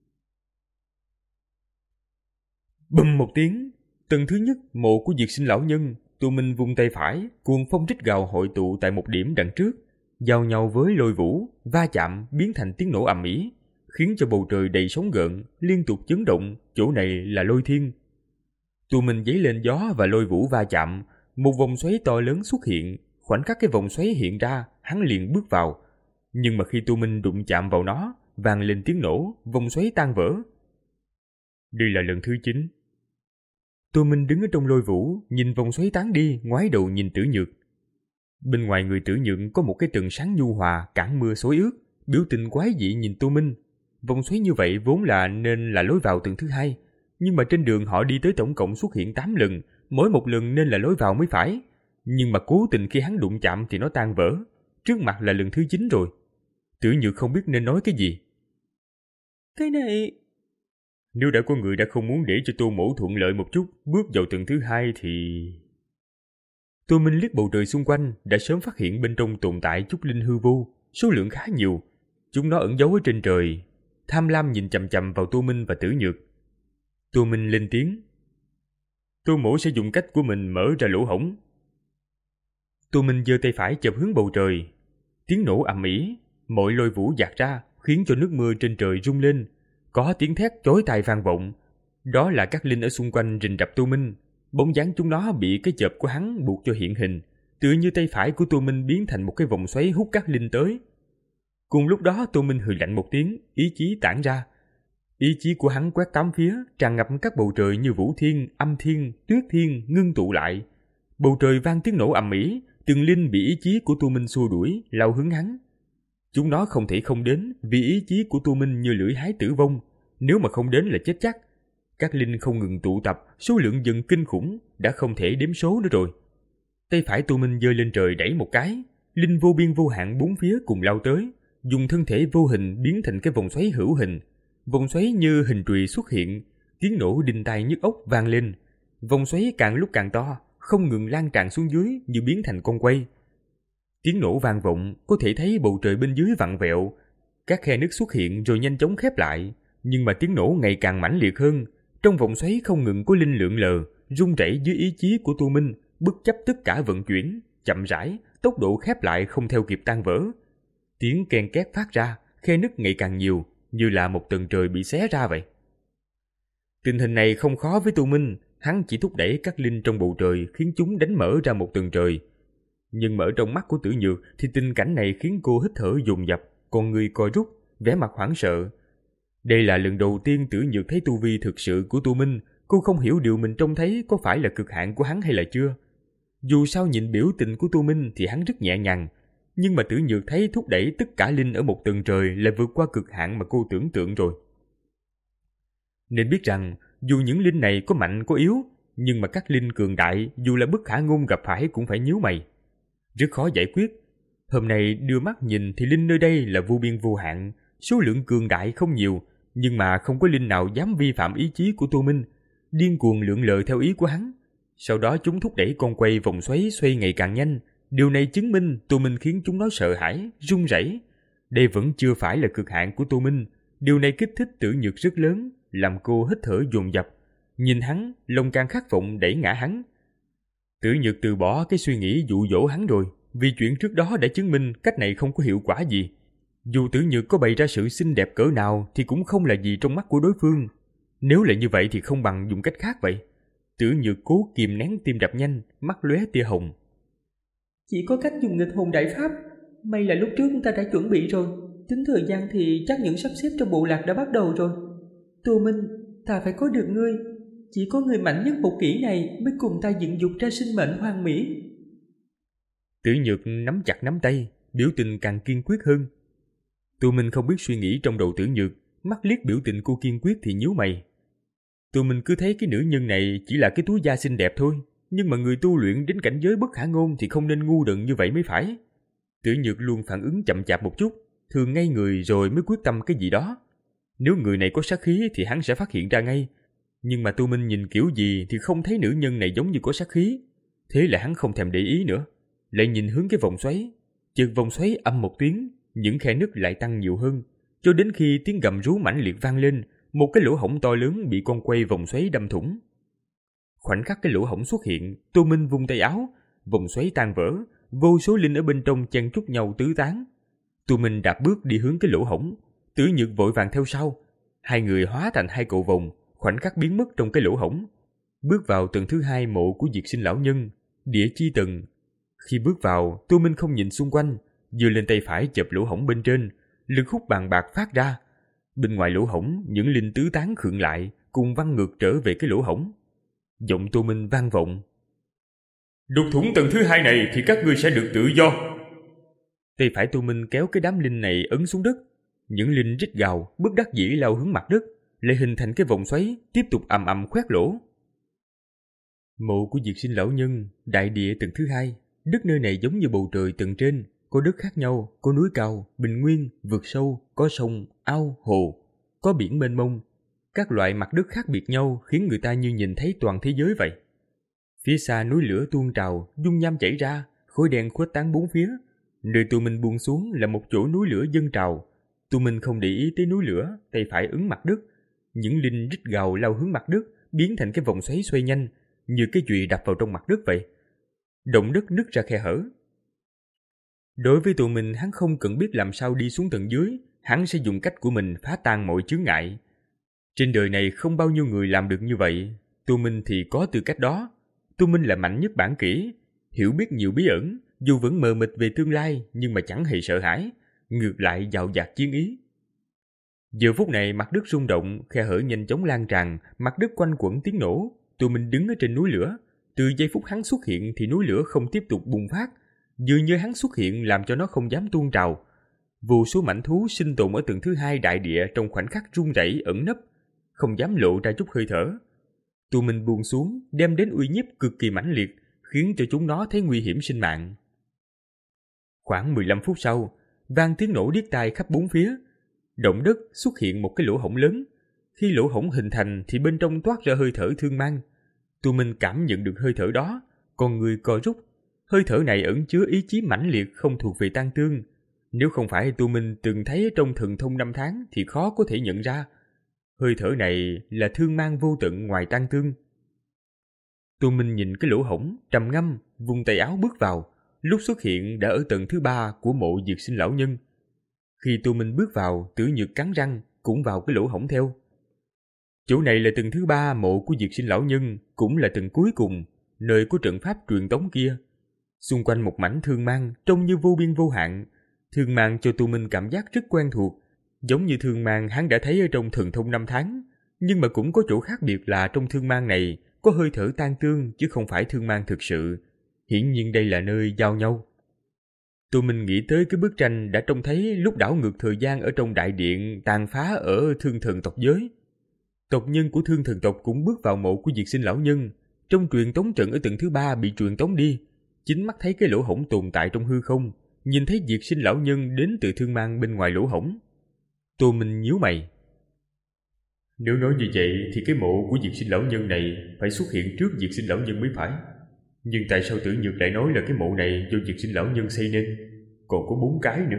Bùm một tiếng, tầng thứ nhất mộ của Diệt Sinh lão nhân, Tô Minh vung tay phải, cuồng phong rít gào hội tụ tại một điểm đằng trước, giao nhau với lôi vũ, va chạm biến thành tiếng nổ ầm ĩ, khiến cho bầu trời đầy sóng gợn, liên tục chấn động. Chỗ này là lôi thiên. Tô Minh giấy lên gió và lôi vũ va chạm, một vòng xoáy to lớn xuất hiện. Khoảnh khắc cái vòng xoáy hiện ra, hắn liền bước vào. Nhưng mà khi Tô Minh đụng chạm vào nó, vang lên tiếng nổ, vòng xoáy tan vỡ. Đây là lần thứ chín. Tô Minh đứng ở trong lôi vũ, nhìn vòng xoáy tán đi, ngoái đầu nhìn Tử Nhược. Bên ngoài người Tử Nhược có một cái tầng sáng nhu hòa cản mưa xối ướt, biểu tình quái dị nhìn Tô Minh. Vòng xoáy như vậy vốn là nên là lối vào tầng thứ hai, nhưng mà trên đường họ đi tới tổng cộng xuất hiện tám lần, mỗi một lần nên là lối vào mới phải. Nhưng mà cố tình khi hắn đụng chạm thì nó tan vỡ. Trước mặt là lần thứ chín rồi. Tử Nhược không biết nên nói cái gì. Cái này... Nếu đã có người đã không muốn để cho Tô Mỗ thuận lợi một chút, bước vào tầng thứ hai thì... Tô Minh liếc bầu trời xung quanh, đã sớm phát hiện bên trong tồn tại chút linh hư vô, số lượng khá nhiều. Chúng nó ẩn giấu ở trên trời, tham lam nhìn chằm chằm vào Tô Minh và Tử Nhược. Tô Minh lên tiếng. Tô Mỗ sẽ dùng cách của mình mở ra lỗ hổng. Tô Minh giơ tay phải chộp hướng bầu trời. Tiếng nổ ầm ĩ, mọi lôi vũ dạt ra, khiến cho nước mưa trên trời rung lên. Có tiếng thét chói tai vang vọng. Đó là các linh ở xung quanh rình rập Tô Minh. Bóng dáng chúng nó bị cái chộp của hắn buộc cho hiện hình, tựa như tay phải của Tô Minh biến thành một cái vòng xoáy hút các linh tới. Cùng lúc đó Tô Minh hừ lạnh một tiếng, ý chí tản ra. Ý chí của hắn quét tám phía, tràn ngập các bầu trời như vũ thiên, âm thiên, tuyết thiên ngưng tụ lại. Bầu trời vang tiếng nổ ầm ĩ, từng linh bị ý chí của Tô Minh xua đuổi, lao hướng hắn. Chúng nó không thể không đến, vì ý chí của Tô Minh như lưỡi hái tử vong, nếu mà không đến là chết chắc. Các linh không ngừng tụ tập, số lượng dần kinh khủng, đã không thể đếm số nữa rồi. Tay phải Tô Minh giơ lên trời đẩy một cái, linh vô biên vô hạn bốn phía cùng lao tới, dùng thân thể vô hình biến thành cái vòng xoáy hữu hình. Vòng xoáy như hình trùy xuất hiện, tiếng nổ đinh tai nhức óc vang lên. Vòng xoáy càng lúc càng to, không ngừng lan tràn xuống dưới như biến thành con quay. Tiếng nổ vang vọng, có thể thấy bầu trời bên dưới vặn vẹo. Các khe nứt xuất hiện rồi nhanh chóng khép lại, nhưng mà tiếng nổ ngày càng mãnh liệt hơn. Trong vòng xoáy không ngừng có linh lượn lờ, rung rẩy dưới ý chí của Tô Minh, bất chấp tất cả vận chuyển, chậm rãi, tốc độ khép lại không theo kịp tan vỡ. Tiếng ken két phát ra, khe nứt ngày càng nhiều, như là một tầng trời bị xé ra vậy. Tình hình này không khó với Tô Minh, hắn chỉ thúc đẩy các linh trong bầu trời khiến chúng đánh mở ra một tầng trời. Nhưng mở trong mắt của Tử Nhược thì tình cảnh này khiến cô hít thở dồn dập, con người co rút, vẻ mặt hoảng sợ. Đây là lần đầu tiên Tử Nhược thấy tu vi thực sự của Tô Minh, cô không hiểu điều mình trông thấy có phải là cực hạn của hắn hay là chưa. Dù sao nhìn biểu tình của Tô Minh thì hắn rất nhẹ nhàng, nhưng mà Tử Nhược thấy thúc đẩy tất cả linh ở một tầng trời là vượt qua cực hạn mà cô tưởng tượng rồi. Nên biết rằng dù những linh này có mạnh có yếu, nhưng mà các linh cường đại dù là bất khả ngôn gặp phải cũng phải nhíu mày. Rất khó giải quyết. Hôm nay đưa mắt nhìn thì linh nơi đây là vô biên vô hạn, số lượng cường đại không nhiều, nhưng mà không có linh nào dám vi phạm ý chí của Tô Minh, điên cuồng lượn lờ theo ý của hắn. Sau đó chúng thúc đẩy con quay vòng xoáy xoay ngày càng nhanh. Điều này chứng minh Tô Minh khiến chúng nó sợ hãi, run rẩy. Đây vẫn chưa phải là cực hạn của Tô Minh. Điều này kích thích Tử Nhược rất lớn, làm cô hít thở dồn dập. Nhìn hắn, lòng càng khát vọng đẩy ngã hắn. Tử Nhược từ bỏ cái suy nghĩ dụ dỗ hắn rồi, vì chuyện trước đó đã chứng minh cách này không có hiệu quả gì. Dù Tử Nhược có bày ra sự xinh đẹp cỡ nào thì cũng không là gì trong mắt của đối phương. Nếu là như vậy thì không bằng dùng cách khác vậy. Tử Nhược cố kìm nén tim đập nhanh, mắt lóe tia hồng. Chỉ có cách dùng nghịch hồn đại pháp. May là lúc trước ta đã chuẩn bị rồi. Tính thời gian thì chắc những sắp xếp trong bộ lạc đã bắt đầu rồi. Tô Minh, ta phải có được ngươi. Chỉ có người mạnh nhất một kỹ này mới cùng ta dựng dục ra sinh mệnh hoàn mỹ. Tử Nhược nắm chặt nắm tay, biểu tình càng kiên quyết hơn. Tô Minh không biết suy nghĩ trong đầu Tử Nhược, mắt liếc biểu tình cô kiên quyết thì nhíu mày. Tô Minh cứ thấy cái nữ nhân này chỉ là cái túi da xinh đẹp thôi, nhưng mà người tu luyện đến cảnh giới bất khả ngôn thì không nên ngu đần như vậy mới phải. Tử Nhược luôn phản ứng chậm chạp một chút, thường ngay người rồi mới quyết tâm cái gì đó. Nếu người này có sát khí thì hắn sẽ phát hiện ra ngay. Nhưng mà Tô Minh nhìn kiểu gì thì không thấy nữ nhân này giống như có sát khí. Thế là hắn không thèm để ý nữa, lại nhìn hướng cái vòng xoáy. Chợt vòng xoáy âm một tiếng, những khe nứt lại tăng nhiều hơn, cho đến khi tiếng gầm rú mãnh liệt vang lên, một cái lỗ hổng to lớn bị con quay vòng xoáy đâm thủng. Khoảnh khắc cái lỗ hổng xuất hiện, Tô Minh vung tay áo, vòng xoáy tan vỡ, vô số linh ở bên trong chen chúc nhau tứ tán. Tô Minh đạp bước đi hướng cái lỗ hổng, Tử Nhược vội vàng theo sau. Hai người hóa thành hai cầu vồng, khoảnh khắc biến mất trong cái lỗ hổng. Bước vào tầng thứ hai mộ của Diệt Sinh lão nhân, địa chi tầng. Khi bước vào, Tô Minh không nhìn xung quanh, giơ lên tay phải chộp lỗ hổng bên trên, lực hút bàn bạc phát ra. Bên ngoài lỗ hổng, những linh tứ tán khựng lại, cùng văng ngược trở về cái lỗ hổng. Giọng Tô Minh vang vọng: "Đục thủng tầng thứ hai này thì các ngươi sẽ được tự do." Tay phải Tô Minh kéo cái đám linh này ấn xuống đất. Những linh rít gào, bất đắc dĩ lao hướng mặt đất, lại hình thành cái vòng xoáy, tiếp tục ầm ầm khoét lỗ. Mộ của Diệt Sinh lão nhân, đại địa tầng thứ hai. Đất nơi này giống như bầu trời tầng trên, có đất khác nhau, có núi cao, bình nguyên, vượt sâu, có sông, ao, hồ, có biển mênh mông. Các loại mặt đất khác biệt nhau khiến người ta như nhìn thấy toàn thế giới vậy. Phía xa núi lửa tuôn trào, dung nham chảy ra, khói đen khuếch tán bốn phía. Nơi Tô Minh buông xuống là một chỗ núi lửa dâng trào. Tô Minh không để ý tới núi lửa, tay phải ấn mặt đất. Những linh rít gào lao hướng mặt đất, biến thành cái vòng xoáy xoay nhanh, như cái chùy đập vào trong mặt đất vậy. Động đất nứt ra khe hở. Đối với Tô Minh, hắn không cần biết làm sao đi xuống tầng dưới, hắn sẽ dùng cách của mình phá tan mọi chướng ngại. Trên đời này không bao nhiêu người làm được như vậy, Tô Minh thì có tư cách đó. Tô Minh là mạnh nhất bản kỹ, hiểu biết nhiều bí ẩn, dù vẫn mờ mịt về tương lai nhưng mà chẳng hề sợ hãi, ngược lại dạo dạt chiến ý. Giờ phút này mặt đất rung động, khe hở nhanh chóng lan tràn, mặt đất quanh quẩn tiếng nổ. Tô Minh đứng ở trên núi lửa, từ giây phút hắn xuất hiện thì núi lửa không tiếp tục bùng phát, dường như hắn xuất hiện làm cho nó không dám tuôn trào. Vô số mảnh thú sinh tồn ở tầng thứ hai đại địa trong khoảnh khắc run rẩy ẩn nấp, không dám lộ ra chút hơi thở. Tô Minh buông xuống, đem đến uy nhiếp cực kỳ mãnh liệt, khiến cho chúng nó thấy nguy hiểm sinh mạng. Khoảng mười lăm phút sau, vang tiếng nổ điếc tai khắp bốn phía. Động đất xuất hiện một cái lỗ hổng lớn. Khi lỗ hổng hình thành thì bên trong toát ra hơi thở thương mang. Tô Minh cảm nhận được hơi thở đó, con người co rút. Hơi thở này ẩn chứa ý chí mãnh liệt không thuộc về tan tương. Nếu không phải Tô Minh từng thấy trong thần thông năm tháng thì khó có thể nhận ra. Hơi thở này là thương mang vô tận ngoài tan tương. Tô Minh nhìn cái lỗ hổng, trầm ngâm, vung tay áo bước vào. Lúc xuất hiện đã ở tầng thứ ba của mộ Diệt Sinh lão nhân. Khi Tô Minh bước vào, Tử Nhược cắn răng cũng vào cái lỗ hổng theo. Chỗ này là tầng thứ ba mộ của Diệt Sinh lão nhân, cũng là tầng cuối cùng, nơi của trận pháp truyền tống kia. Xung quanh một mảnh thương mang trông như vô biên vô hạn. Thương mang cho Tu Minh cảm giác rất quen thuộc, giống như thương mang hắn đã thấy ở trong Thần Thông năm tháng, nhưng mà cũng có chỗ khác biệt là trong thương mang này có hơi thở tan tương chứ không phải thương mang thực sự. Hiển nhiên đây là nơi giao nhau. Tu Minh nghĩ tới cái bức tranh đã trông thấy lúc đảo ngược thời gian ở trong đại điện tàn phá ở Thương Thần tộc giới. Tộc nhân của Thương Thần tộc cũng bước vào mộ của Diệt Sinh lão nhân. Trong truyền tống trận ở tầng thứ ba bị truyền tống đi, chính mắt thấy cái lỗ hổng tồn tại trong hư không, nhìn thấy Diệt Sinh lão nhân đến từ thương mang bên ngoài lỗ hổng. Tô Minh nhíu mày. Nếu nói như vậy thì cái mộ của Diệt Sinh lão nhân này phải xuất hiện trước Diệt Sinh lão nhân mới phải. Nhưng tại sao Tử Nhược lại nói là cái mộ này do Diệt Sinh lão nhân xây nên, còn có bốn cái nữa?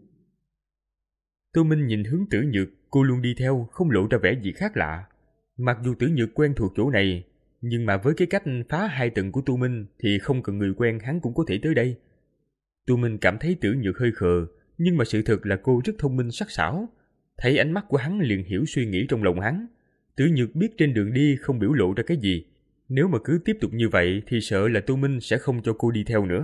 Tô Minh nhìn hướng Tử Nhược, cô luôn đi theo, không lộ ra vẻ gì khác lạ. Mặc dù Tử Nhược quen thuộc chỗ này, nhưng mà với cái cách phá hai tầng của Tu Minh thì không cần người quen hắn cũng có thể tới đây. Tu Minh cảm thấy Tử Nhược hơi khờ, nhưng mà sự thật là cô rất thông minh sắc sảo. Thấy ánh mắt của hắn liền hiểu suy nghĩ trong lòng hắn. Tử Nhược biết trên đường đi không biểu lộ ra cái gì. Nếu mà cứ tiếp tục như vậy thì sợ là Tu Minh sẽ không cho cô đi theo nữa.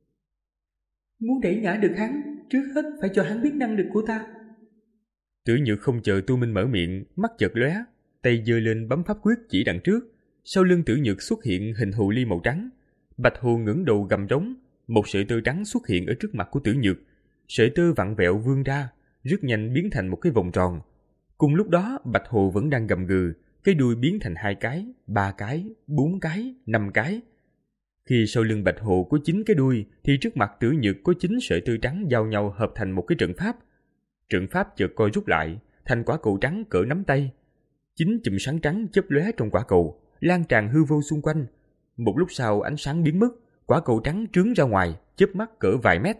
Muốn đẩy ngã được hắn, trước hết phải cho hắn biết năng lực của ta. Tử Nhược không chờ Tu Minh mở miệng, mắt chợt lóe, tay giơ lên bấm pháp quyết chỉ đằng trước. Sau lưng Tử Nhược xuất hiện hình hồ ly màu trắng. Bạch hồ ngẩng đầu gầm rống, một sợi tơ trắng xuất hiện ở trước mặt của Tử Nhược. Sợi tơ vặn vẹo vươn ra, rất nhanh biến thành một cái vòng tròn. Cùng lúc đó, bạch hồ vẫn đang gầm gừ, cái đuôi biến thành hai cái, ba cái, bốn cái, năm cái. Khi sau lưng bạch hồ có chín cái đuôi, thì trước mặt Tử Nhược có chín sợi tơ trắng giao nhau hợp thành một cái trận pháp. Trận pháp chợt co rút lại, thành quả cầu trắng cỡ nắm tay. Chín chùm sáng trắng chớp lóe trong quả cầu, lan tràn hư vô xung quanh. Một lúc sau ánh sáng biến mất, quả cầu trắng trướng ra ngoài, chớp mắt cỡ vài mét.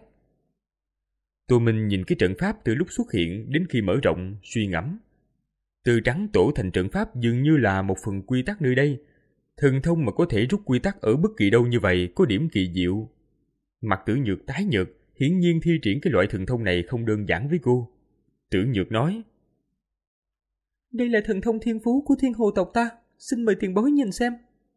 Tô Minh nhìn cái trận pháp từ lúc xuất hiện đến khi mở rộng, suy ngẫm. Từ trắng tổ thành trận pháp dường như là một phần quy tắc nơi đây. Thần thông mà có thể rút quy tắc ở bất kỳ đâu như vậy có điểm kỳ diệu. Mặt Tử Nhược tái nhợt, hiển nhiên thi triển cái loại thần thông này không đơn giản với cô. Tử Nhược nói: Đây là thần thông thiên phú của thiên hồ tộc ta, xin mời tiền bối nhìn xem.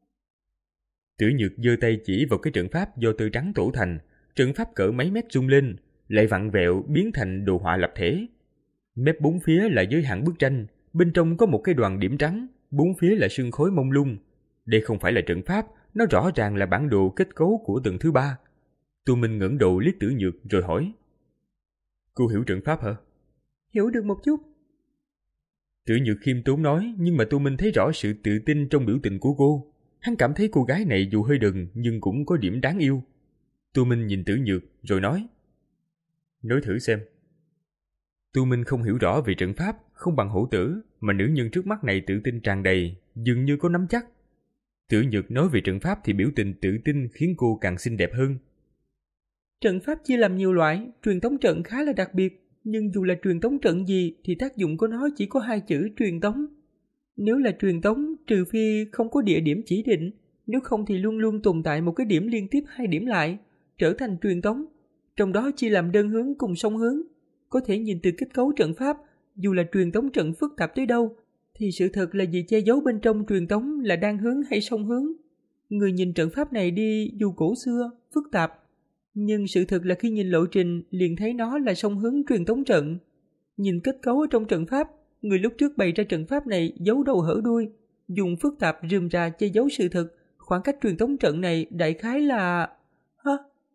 Tử Nhược giơ tay chỉ vào cái trận pháp do tơ trắng tổ thành. Trận pháp cỡ mấy mét rung lên, lại vặn vẹo biến thành đồ họa lập thể. Mép bốn phía là giới hạn bức tranh, bên trong có một cái đoàn điểm trắng, bốn phía là sương khói mông lung. Đây không phải là trận pháp, nó rõ ràng là bản đồ kết cấu của tầng thứ ba. Tu Minh ngẩng đầu liếc Tử Nhược rồi hỏi: Cô hiểu trận pháp hả? Hiểu được một chút. Tử Nhược khiêm tốn nói, nhưng mà Tu Minh thấy rõ sự tự tin trong biểu tình của cô. Hắn cảm thấy cô gái này dù hơi đần nhưng cũng có điểm đáng yêu. Tu Minh nhìn Tử Nhược rồi nói: Nói thử xem. Tu Minh không hiểu rõ về trận pháp, không bằng Hổ Tử, mà nữ nhân trước mắt này tự tin tràn đầy, dường như có nắm chắc. Tử Nhược nói về trận pháp thì biểu tình tự tin khiến cô càng xinh đẹp hơn. Trận pháp chia làm nhiều loại, truyền tống trận khá là đặc biệt, nhưng dù là truyền tống trận gì thì tác dụng của nó chỉ có hai chữ truyền tống. Nếu là truyền tống, trừ phi không có địa điểm chỉ định, nếu không thì luôn luôn tồn tại một cái điểm liên tiếp hai điểm lại, trở thành truyền tống. Trong đó chia làm đơn hướng cùng song hướng. Có thể nhìn từ kết cấu trận pháp, dù là truyền tống trận phức tạp tới đâu, thì sự thật là gì che giấu bên trong truyền tống là đan hướng hay song hướng. Người nhìn trận pháp này đi dù cổ xưa, phức tạp, nhưng sự thật là khi nhìn lộ trình liền thấy nó là song hướng truyền tống trận. Nhìn kết cấu ở trong trận pháp, người lúc trước bày ra trận pháp này giấu đầu hở đuôi, dùng phức tạp rườm rà che giấu sự thật. Khoảng cách truyền tống trận này đại khái là... Hả?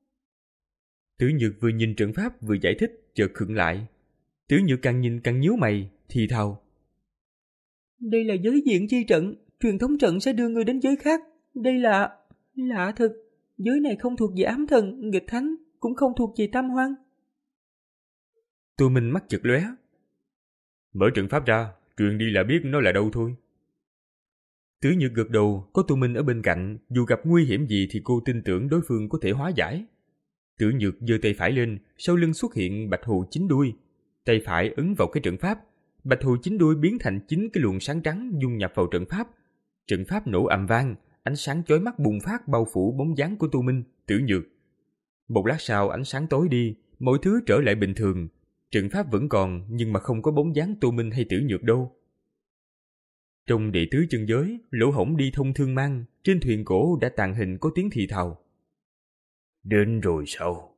Tử Nhược vừa nhìn trận pháp vừa giải thích, chợt khựng lại. Tử Nhược càng nhìn càng nhíu mày, thì thào: Đây là giới diện chi trận, truyền thống trận sẽ đưa người đến giới khác. Đây là... lạ thực. Giới này không thuộc về ám thần, nghịch thánh, cũng không thuộc về tam hoang. Tô Minh mắt chợt lóe. Mở trận pháp ra, truyền đi là biết nó là đâu thôi. Tử Nhược gật đầu, có Tô Minh ở bên cạnh, dù gặp nguy hiểm gì thì cô tin tưởng đối phương có thể hóa giải. Tử Nhược giơ tay phải lên, sau lưng xuất hiện bạch hồ chín đuôi. Tay phải ấn vào cái trận pháp, bạch hồ chín đuôi biến thành chín cái luồng sáng trắng dung nhập vào trận pháp. Trận pháp nổ ầm vang, ánh sáng chói mắt bùng phát bao phủ bóng dáng của Tô Minh, Tử Nhược. Một lát sau ánh sáng tối đi, mọi thứ trở lại bình thường. Trận pháp vẫn còn nhưng mà không có bóng dáng Tô Minh hay Tử Nhược đâu. Trong đệ tứ chân giới, lỗ hổng đi thông thương mang, trên thuyền gỗ đã tàng hình có tiếng thì thào. Đến rồi sao?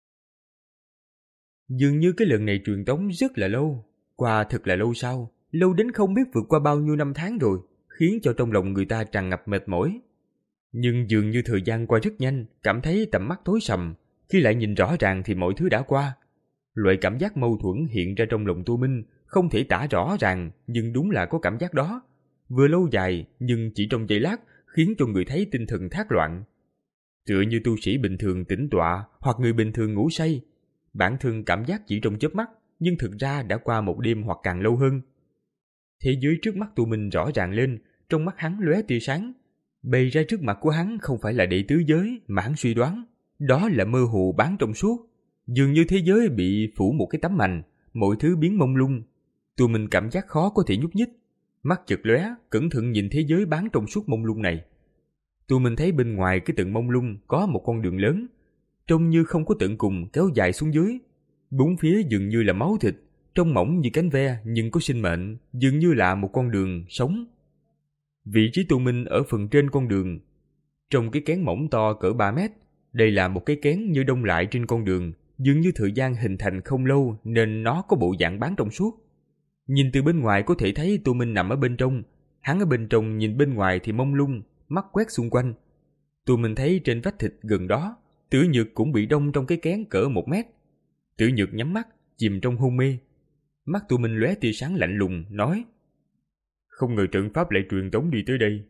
Dường như cái lần này truyền tống rất là lâu, qua thật là lâu sao, lâu đến không biết vượt qua bao nhiêu năm tháng rồi, khiến cho trong lòng người ta tràn ngập mệt mỏi. Nhưng dường như thời gian qua rất nhanh, cảm thấy tầm mắt tối sầm, khi lại nhìn rõ ràng thì mọi thứ đã qua. Loại cảm giác mâu thuẫn hiện ra trong lòng Tô Minh, không thể tả rõ ràng, nhưng đúng là có cảm giác đó. Vừa lâu dài, nhưng chỉ trong giây lát, khiến cho người thấy tinh thần thác loạn. Tựa như tu sĩ bình thường tĩnh tọa, hoặc người bình thường ngủ say. Bản thân cảm giác chỉ trong chớp mắt, nhưng thực ra đã qua một đêm hoặc càng lâu hơn. Thế giới trước mắt Tô Minh rõ ràng lên, trong mắt hắn lóe tia sáng. Bày ra trước mặt của hắn không phải là đệ tứ giới mà hắn suy đoán, đó là mơ hồ bán trong suốt. Dường như thế giới bị phủ một cái tấm mành, mọi thứ biến mông lung. Tô Minh cảm giác khó có thể nhúc nhích, mắt chợt lóe, cẩn thận nhìn thế giới bán trong suốt mông lung này. Tô Minh thấy bên ngoài cái tận mông lung có một con đường lớn, trông như không có tận cùng kéo dài xuống dưới. Bốn phía dường như là máu thịt, trông mỏng như cánh ve nhưng có sinh mệnh, dường như là một con đường sống. Vị trí Tô Minh ở phần trên con đường, trong cái kén mỏng to cỡ ba mét. Đây là một cái kén như đông lại trên con đường, dường như thời gian hình thành không lâu nên nó có bộ dạng bán trong suốt. Nhìn từ bên ngoài có thể thấy Tô Minh nằm ở bên trong, hắn ở bên trong nhìn bên ngoài thì mông lung, mắt quét xung quanh. Tô Minh thấy trên vách thịt gần đó, Tử Nhược cũng bị đông trong cái kén cỡ một mét. Tử Nhược nhắm mắt, chìm trong hôn mê. Mắt Tô Minh lóe tia sáng lạnh lùng, nói: Không ngờ trận pháp lại truyền tống đi tới đây.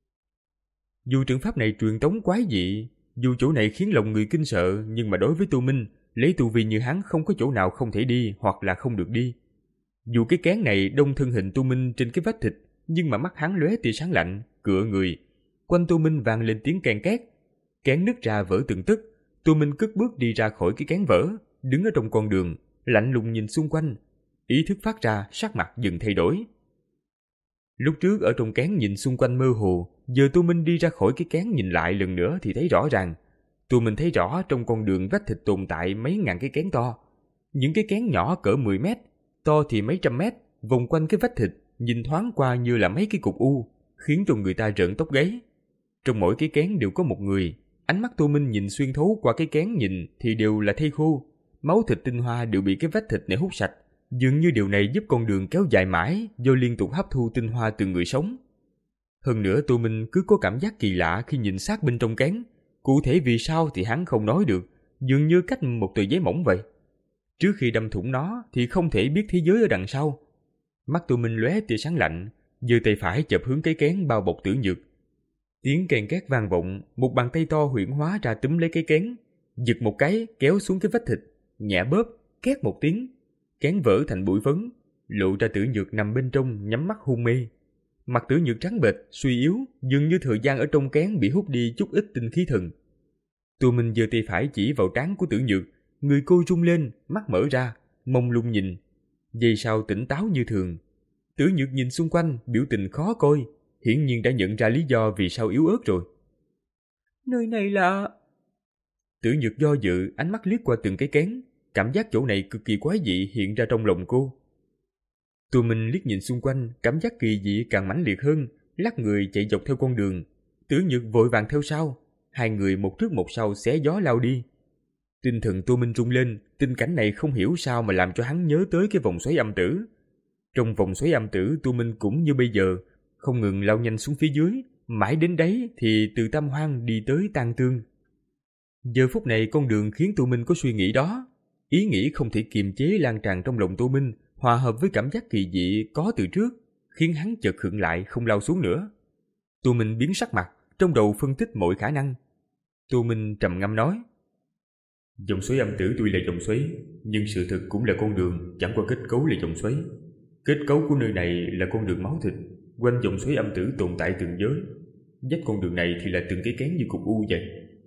Dù trận pháp này truyền tống quái dị, dù chỗ này khiến lòng người kinh sợ, nhưng mà đối với Tô Minh, lấy tu vi như hắn không có chỗ nào không thể đi hoặc là không được đi. Dù cái kén này đông thân hình Tô Minh trên cái vách thịt, nhưng mà mắt hắn lóe tia sáng lạnh, cựa người. Quanh Tô Minh vang lên tiếng ken két. Kén nứt ra vỡ từng tức. Tô Minh cất bước đi ra khỏi cái kén vỡ, đứng ở trong con đường, lạnh lùng nhìn xung quanh. Ý thức phát ra, sắc mặt dần thay đổi. Lúc trước ở trong kén nhìn xung quanh mơ hồ, giờ Tô Minh đi ra khỏi cái kén nhìn lại lần nữa thì thấy rõ ràng. Tô Minh thấy rõ trong con đường vách thịt tồn tại mấy ngàn cái kén to. Những cái kén nhỏ cỡ mười mét, to thì mấy trăm mét, vòng quanh cái vách thịt, nhìn thoáng qua như là mấy cái cục u, khiến cho người ta rợn tóc gáy. Trong mỗi cái kén đều có một người. Ánh mắt Tô Minh nhìn xuyên thấu qua cái kén nhìn thì đều là thây khô. Máu thịt tinh hoa đều bị cái vách thịt này hút sạch. Dường như điều này giúp con đường kéo dài mãi do liên tục hấp thu tinh hoa từ người sống. Hơn nữa Tô Minh cứ có cảm giác kỳ lạ khi nhìn sát bên trong kén. Cụ thể vì sao thì hắn không nói được, dường như cách một tờ giấy mỏng vậy. Trước khi đâm thủng nó thì không thể biết thế giới ở đằng sau. Mắt Tô Minh lóe tia sáng lạnh, giơ tay phải chộp hướng cái kén bao bọc Tử Nhược. Tiếng kèn két vang vọng, một bàn tay to huyễn hóa ra túm lấy cái kén, giật một cái kéo xuống cái vách thịt, nhẹ bóp, két một tiếng, kén vỡ thành bụi phấn, lộ ra Tử Nhược nằm bên trong nhắm mắt hôn mê. Mặt Tử Nhược trắng bệch, suy yếu, dường như thời gian ở trong kén bị hút đi chút ít tinh khí thần. Tô Minh giơ tay phải chỉ vào trán của Tử Nhược, người cô rung lên, mắt mở ra, mông lung nhìn. Giây sau tỉnh táo như thường. Tử Nhược nhìn xung quanh, biểu tình khó coi, hiển nhiên đã nhận ra lý do vì sao yếu ớt rồi. Nơi này là... Tử Nhược do dự, ánh mắt liếc qua từng cái kén, cảm giác chỗ này cực kỳ quái dị hiện ra trong lòng cô. Tô Minh liếc nhìn xung quanh, cảm giác kỳ dị càng mãnh liệt hơn, lắc người chạy dọc theo con đường. Tử Nhược vội vàng theo sau, hai người một trước một sau xé gió lao đi. Tinh thần Tô Minh rung lên, tình cảnh này không hiểu sao mà làm cho hắn nhớ tới cái vòng xoáy âm tử. Trong vòng xoáy âm tử, Tô Minh cũng như bây giờ, không ngừng lao nhanh xuống phía dưới, mãi đến đấy thì từ Tam Hoang đi tới Tang Tương. Giờ phút này con đường khiến Tô Minh có suy nghĩ đó. Ý nghĩ không thể kiềm chế lan tràn trong lòng Tô Minh, hòa hợp với cảm giác kỳ dị có từ trước, khiến hắn chợt khựng lại không lao xuống nữa. Tô Minh biến sắc mặt, trong đầu phân tích mọi khả năng. Tô Minh trầm ngâm nói: Dòng xoáy âm tử tuy là dòng xoáy, nhưng sự thực cũng là con đường, chẳng qua kết cấu là dòng xoáy. Kết cấu của nơi này là con đường máu thịt, quanh dòng xoáy âm tử tồn tại từng giới. Dách con đường này thì là từng cái kén như cục u vậy.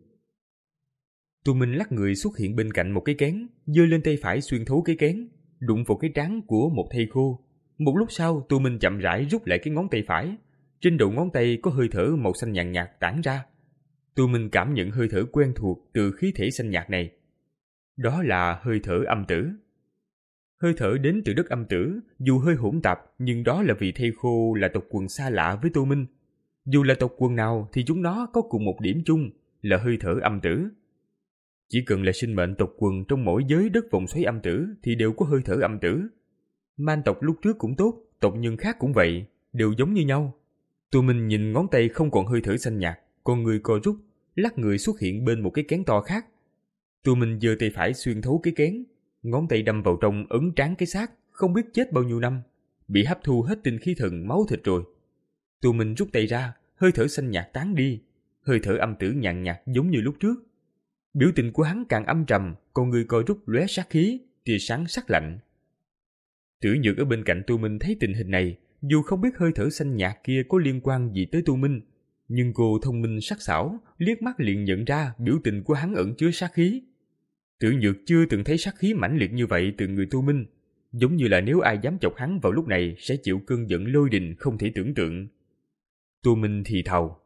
Tô Minh lắc người xuất hiện bên cạnh một cái kén, giơ lên tay phải xuyên thấu cái kén, đụng vào cái trán của một thây khô. Một lúc sau, Tô Minh chậm rãi rút lại cái ngón tay phải. Trên đầu ngón tay có hơi thở màu xanh nhàn nhạt tản ra. Tô Minh cảm nhận hơi thở quen thuộc từ khí thể xanh nhạt này. Đó là hơi thở âm tử. Hơi thở đến từ đất âm tử, dù hơi hỗn tạp, nhưng đó là vì thây khô là tộc quần xa lạ với Tô Minh. Dù là tộc quần nào thì chúng nó có cùng một điểm chung là hơi thở âm tử. Chỉ cần là sinh mệnh tộc quần trong mỗi giới đất vòng xoáy âm tử thì đều có hơi thở âm tử. Man tộc lúc trước cũng tốt, tộc nhân khác cũng vậy, đều giống như nhau. Tô Minh nhìn ngón tay không còn hơi thở xanh nhạt, con người co rút, lắc người xuất hiện bên một cái kén to khác. Tô Minh giơ tay phải xuyên thấu cái kén, ngón tay đâm vào trong ấn trán cái xác, không biết chết bao nhiêu năm, bị hấp thu hết tinh khí thần máu thịt rồi. Tô Minh rút tay ra, hơi thở xanh nhạt tán đi, hơi thở âm tử nhàn nhạt giống như lúc trước. Biểu tình của hắn càng âm trầm, con người co rút lóe sát khí, tia sáng sắc lạnh. Tử Nhược ở bên cạnh Tô Minh thấy tình hình này, dù không biết hơi thở xanh nhạt kia có liên quan gì tới Tô Minh, nhưng cô thông minh sắc sảo, liếc mắt liền nhận ra biểu tình của hắn ẩn chứa sát khí. Tử Nhược chưa từng thấy sát khí mãnh liệt như vậy từ người Tô Minh, giống như là nếu ai dám chọc hắn vào lúc này sẽ chịu cơn giận lôi đình không thể tưởng tượng. Tô Minh thì thào: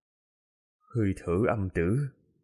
hơi thở âm tử.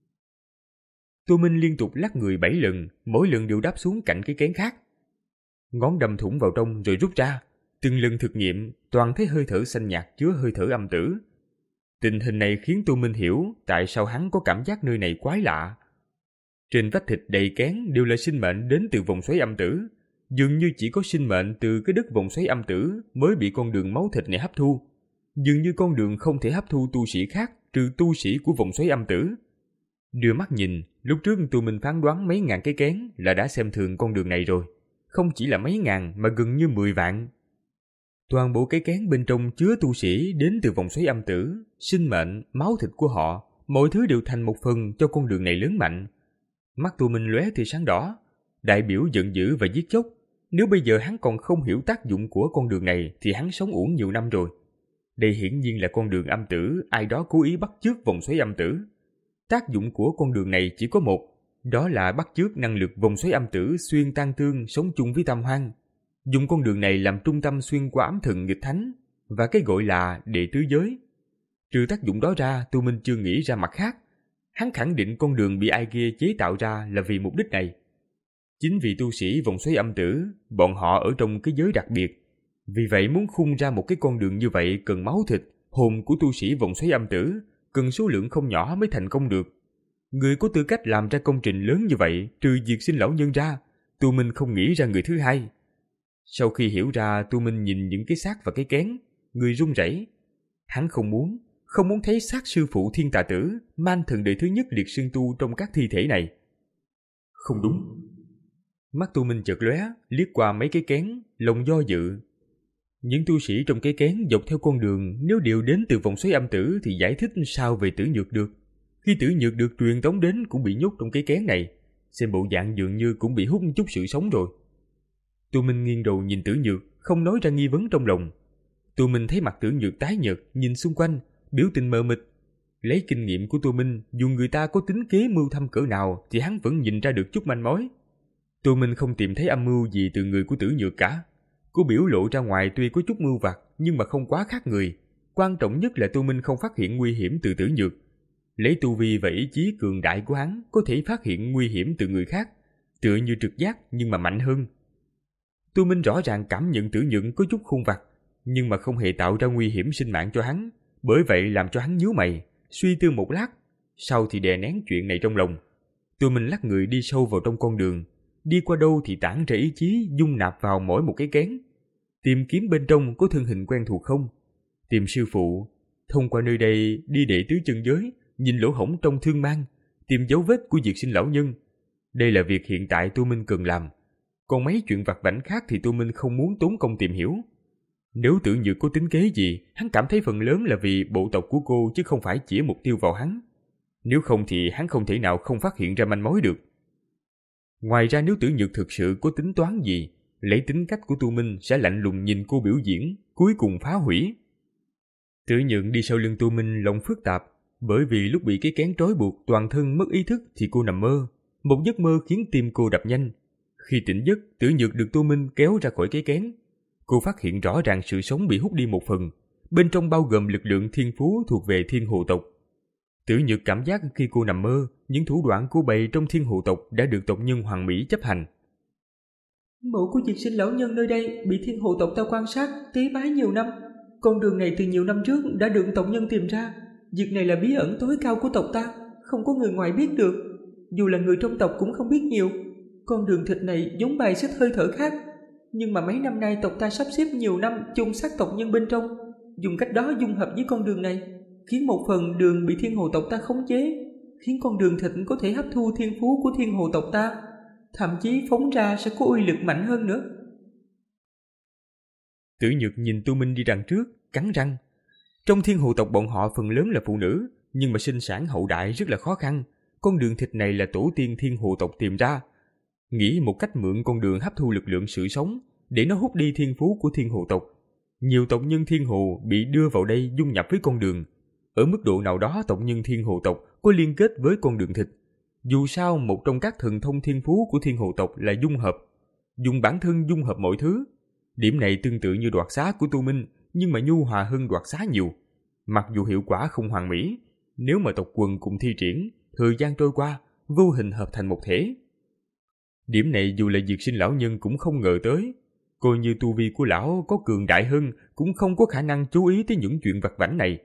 Tô Minh liên tục lắc người bảy lần, mỗi lần đều đáp xuống cạnh cái kén khác. Ngón đâm thủng vào trong rồi rút ra, từng lần thực nghiệm toàn thấy hơi thở xanh nhạt chứa hơi thở âm tử. Tình hình này khiến Tô Minh hiểu tại sao hắn có cảm giác nơi này quái lạ. Trên vách thịt đầy kén đều là sinh mệnh đến từ vòng xoáy âm tử, dường như chỉ có sinh mệnh từ cái đất vòng xoáy âm tử mới bị con đường máu thịt này hấp thu. Dường như con đường không thể hấp thu tu sĩ khác trừ tu sĩ của vòng xoáy âm tử. Đưa mắt nhìn, lúc trước Tô Minh phán đoán mấy ngàn cái kén là đã xem thường con đường này rồi. Không chỉ là mấy ngàn mà gần như mười vạn. Toàn bộ cái kén bên trong chứa tu sĩ đến từ vòng xoáy âm tử, sinh mệnh, máu thịt của họ, mọi thứ đều thành một phần cho con đường này lớn mạnh. Mắt Tô Minh lóe tia sáng đỏ, đại biểu giận dữ và giết chóc. Nếu bây giờ hắn còn không hiểu tác dụng của con đường này thì hắn sống uổng nhiều năm rồi. Đây hiển nhiên là con đường âm tử, ai đó cố ý bắt chước vòng xoáy âm tử. Tác dụng của con đường này chỉ có một, đó là bắt chước năng lực vòng xoáy âm tử xuyên tan tương sống chung với tam hoang. Dùng con đường này làm trung tâm xuyên qua ám thần nghịch thánh và cái gọi là đệ tứ giới. Trừ tác dụng đó ra, Tô Minh chưa nghĩ ra mặt khác. Hắn khẳng định con đường bị ai kia chế tạo ra là vì mục đích này. Chính vì tu sĩ vòng xoáy âm tử, bọn họ ở trong cái giới đặc biệt. Vì vậy muốn khung ra một cái con đường như vậy cần máu thịt, hồn của tu sĩ vòng xoáy âm tử, cần số lượng không nhỏ mới thành công được. Người có tư cách làm ra công trình lớn như vậy, trừ diệt sinh lão nhân ra, Tô Minh không nghĩ ra người thứ hai. Sau khi hiểu ra, Tô Minh nhìn những cái xác và cái kén, người run rẩy. Hắn không muốn, không muốn thấy xác sư phụ Thiên Tà Tử, man thần đời thứ nhất liệt sương tu trong các thi thể này. Không đúng. Mắt Tô Minh chợt lóe, liếc qua mấy cái kén, lòng do dự. Những tu sĩ trong cái kén dọc theo con đường nếu đều đến từ vòng xoáy âm tử thì giải thích sao về Tử Nhược được. Khi Tử Nhược được truyền tống đến cũng bị nhốt trong cái kén này, xem bộ dạng dường như cũng bị hút chút sự sống rồi. Tô Minh nghiêng đầu nhìn Tử Nhược, không nói ra nghi vấn trong lòng. Tô Minh thấy mặt Tử Nhược tái nhợt, nhìn xung quanh, biểu tình mờ mịt. Lấy kinh nghiệm của Tô Minh, dù người ta có tính kế mưu thâm cỡ nào thì hắn vẫn nhìn ra được chút manh mối. Tô Minh không tìm thấy âm mưu gì từ người của Tử Nhược cả. Cô biểu lộ ra ngoài tuy có chút mưu vặt nhưng mà không quá khác người. Quan trọng nhất là Tô Minh không phát hiện nguy hiểm từ Tử Nhược. Lấy tu vi và ý chí cường đại của hắn có thể phát hiện nguy hiểm từ người khác, tựa như trực giác nhưng mà mạnh hơn. Tô Minh rõ ràng cảm nhận Tử Nhược có chút khôn vặt, nhưng mà không hề tạo ra nguy hiểm sinh mạng cho hắn, bởi vậy làm cho hắn nhíu mày, suy tư một lát, sau thì đè nén chuyện này trong lòng. Tô Minh lắc người đi sâu vào trong con đường, đi qua đâu thì tản ra ý chí dung nạp vào mỗi một cái kén, tìm kiếm bên trong có thân hình quen thuộc không, tìm sư phụ, thông qua nơi đây đi đệ tứ chân giới, nhìn lỗ hổng trong thương mang, tìm dấu vết của diệt sinh lão nhân. Đây là việc hiện tại Tô Minh cần làm. Còn mấy chuyện vặt vãnh khác thì Tô Minh không muốn tốn công tìm hiểu. Nếu Tử Nhược có tính kế gì, hắn cảm thấy phần lớn là vì bộ tộc của cô chứ không phải chỉ mục tiêu vào hắn. Nếu không thì hắn không thể nào không phát hiện ra manh mối được. Ngoài ra nếu Tử Nhược thực sự có tính toán gì, lấy tính cách của Tô Minh sẽ lạnh lùng nhìn cô biểu diễn, cuối cùng phá hủy. Tử Nhược đi sau lưng Tô Minh lòng phức tạp, bởi vì lúc bị cái kén trói buộc toàn thân mất ý thức thì cô nằm mơ. Một giấc mơ khiến tim cô đập nhanh. Khi tỉnh giấc, Tử Nhược được Tô Minh kéo ra khỏi cái kén. Cô phát hiện rõ ràng sự sống bị hút đi một phần, bên trong bao gồm lực lượng thiên phú thuộc về thiên hồ tộc. Tử Nhược cảm giác khi cô nằm mơ, những thủ đoạn cô bày trong thiên hồ tộc đã được tộc nhân Hoàng Mỹ chấp hành. Mộ của Diệt Sinh lão nhân nơi đây bị thiên hồ tộc ta quan sát, tế bái nhiều năm. Con đường này từ nhiều năm trước đã được tộc nhân tìm ra. Việc này là bí ẩn tối cao của tộc ta, không có người ngoài biết được. Dù là người trong tộc cũng không biết nhiều. Con đường thịt này giống bài xích hơi thở khác. Nhưng mà mấy năm nay tộc ta sắp xếp nhiều năm chôn xác tộc nhân bên trong, dùng cách đó dung hợp với con đường này, khiến một phần đường bị thiên hồ tộc ta khống chế, khiến con đường thịt có thể hấp thu thiên phú của thiên hồ tộc ta, thậm chí phóng ra sẽ có uy lực mạnh hơn nữa. Tử Nhược nhìn Tu Minh đi đằng trước, cắn răng. Trong thiên hồ tộc bọn họ phần lớn là phụ nữ, nhưng mà sinh sản hậu đại rất là khó khăn. Con đường thịt này là tổ tiên thiên hồ tộc tìm ra. Nghĩ một cách mượn con đường hấp thu lực lượng sự sống, để nó hút đi thiên phú của thiên hồ tộc. Nhiều tộc nhân thiên hồ bị đưa vào đây dung nhập với con đường. Ở mức độ nào đó tộc nhân thiên hồ tộc có liên kết với con đường thịt. Dù sao một trong các thần thông thiên phú của thiên hồ tộc là dung hợp, dùng bản thân dung hợp mọi thứ. Điểm này tương tự như đoạt xá của Tu Minh, nhưng mà nhu hòa hơn đoạt xá nhiều. Mặc dù hiệu quả không hoàn mỹ, nếu mà tộc quần cùng thi triển, thời gian trôi qua, vô hình hợp thành một thể. Điểm này dù là Diệt Sinh lão nhân cũng không ngờ tới. Coi như tu vi của lão có cường đại hơn, cũng không có khả năng chú ý tới những chuyện vặt vãnh này.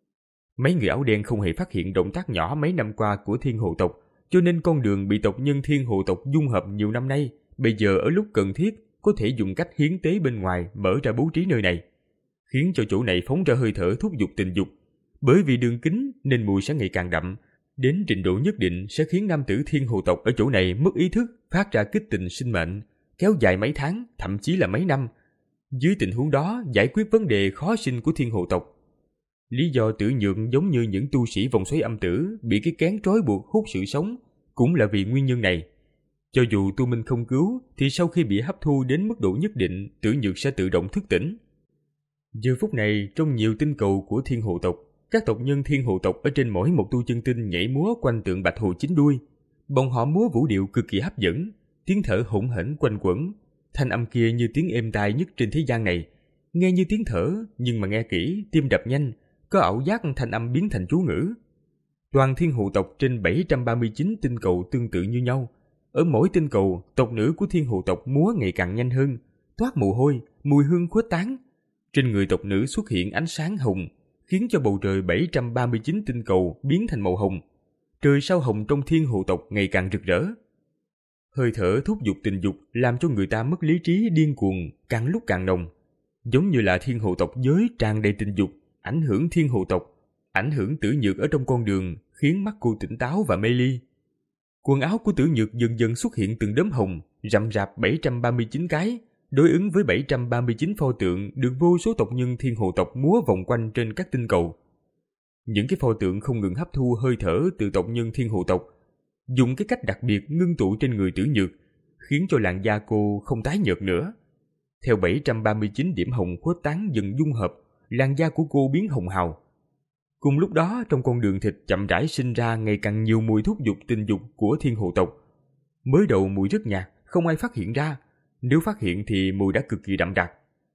Mấy người áo đen không hề phát hiện động tác nhỏ mấy năm qua của thiên hồ tộc, cho nên con đường bị tộc nhân thiên hồ tộc dung hợp nhiều năm nay, bây giờ ở lúc cần thiết có thể dùng cách hiến tế bên ngoài mở ra bố trí nơi này, khiến cho chỗ này phóng ra hơi thở thúc giục tình dục. Bởi vì đường kính nên mùi sẽ ngày càng đậm, đến trình độ nhất định sẽ khiến nam tử thiên hồ tộc ở chỗ này mất ý thức, phát ra kích tình sinh mệnh, kéo dài mấy tháng, thậm chí là mấy năm. Dưới tình huống đó giải quyết vấn đề khó sinh của thiên hồ tộc. Lý do Tử Nhược giống như những tu sĩ vòng xoáy âm tử bị cái kén trói buộc hút sự sống cũng là vì nguyên nhân này. Cho dù Tu Minh không cứu thì sau khi bị hấp thu đến mức độ nhất định, Tử Nhược sẽ tự động thức tỉnh. Giờ phút này trong nhiều tinh cầu của thiên hồ tộc, các tộc nhân thiên hồ tộc ở trên mỗi một tu chân tinh nhảy múa quanh tượng bạch hồ chín đuôi. Bọn họ múa vũ điệu cực kỳ hấp dẫn, tiếng thở hỗn hển quanh quẩn, thanh âm kia như tiếng êm tai nhất trên thế gian này. Nghe như tiếng thở, nhưng mà nghe kỹ, tim đập nhanh, có ảo giác thanh âm biến thành chú ngữ. Toàn thiên hồ tộc trên bảy trăm ba mươi chín tinh cầu tương tự như nhau. Ở mỗi tinh cầu, tộc nữ của thiên hồ tộc múa ngày càng nhanh hơn, toát mồ hôi, mùi hương khuếch tán. Trên người tộc nữ xuất hiện ánh sáng hồng, khiến cho bầu trời bảy trăm ba mươi chín tinh cầu biến thành màu hồng. Trời sao hồng trong thiên hồ tộc ngày càng rực rỡ. Hơi thở thúc giục tình dục làm cho người ta mất lý trí điên cuồng, càng lúc càng nồng. Giống như là thiên hồ tộc giới tràn đầy tình dục, ảnh hưởng thiên hồ tộc, ảnh hưởng Tử Nhược ở trong con đường, khiến mắt cô tỉnh táo và mê ly. Quần áo của Tử Nhược dần dần xuất hiện từng đốm hồng, rậm rạp bảy trăm ba mươi chín cái, đối ứng với bảy trăm ba mươi chín pho tượng được vô số tộc nhân thiên hồ tộc múa vòng quanh trên các tinh cầu. Những cái pho tượng không ngừng hấp thu hơi thở từ tộc nhân thiên hồ tộc, dùng cái cách đặc biệt ngưng tụ trên người Tử Nhược, khiến cho làn da cô không tái nhợt nữa. Theo bảy trăm ba mươi chín điểm hồng khuếch tán dần dung hợp, làn da của cô biến hồng hào. Cùng lúc đó, trong con đường thịt chậm rãi sinh ra ngày càng nhiều mùi thúc giục tình dục của thiên hồ tộc. Mới đầu mùi rất nhạt, không ai phát hiện ra. Nếu phát hiện thì mùi đã cực kỳ đậm đặc.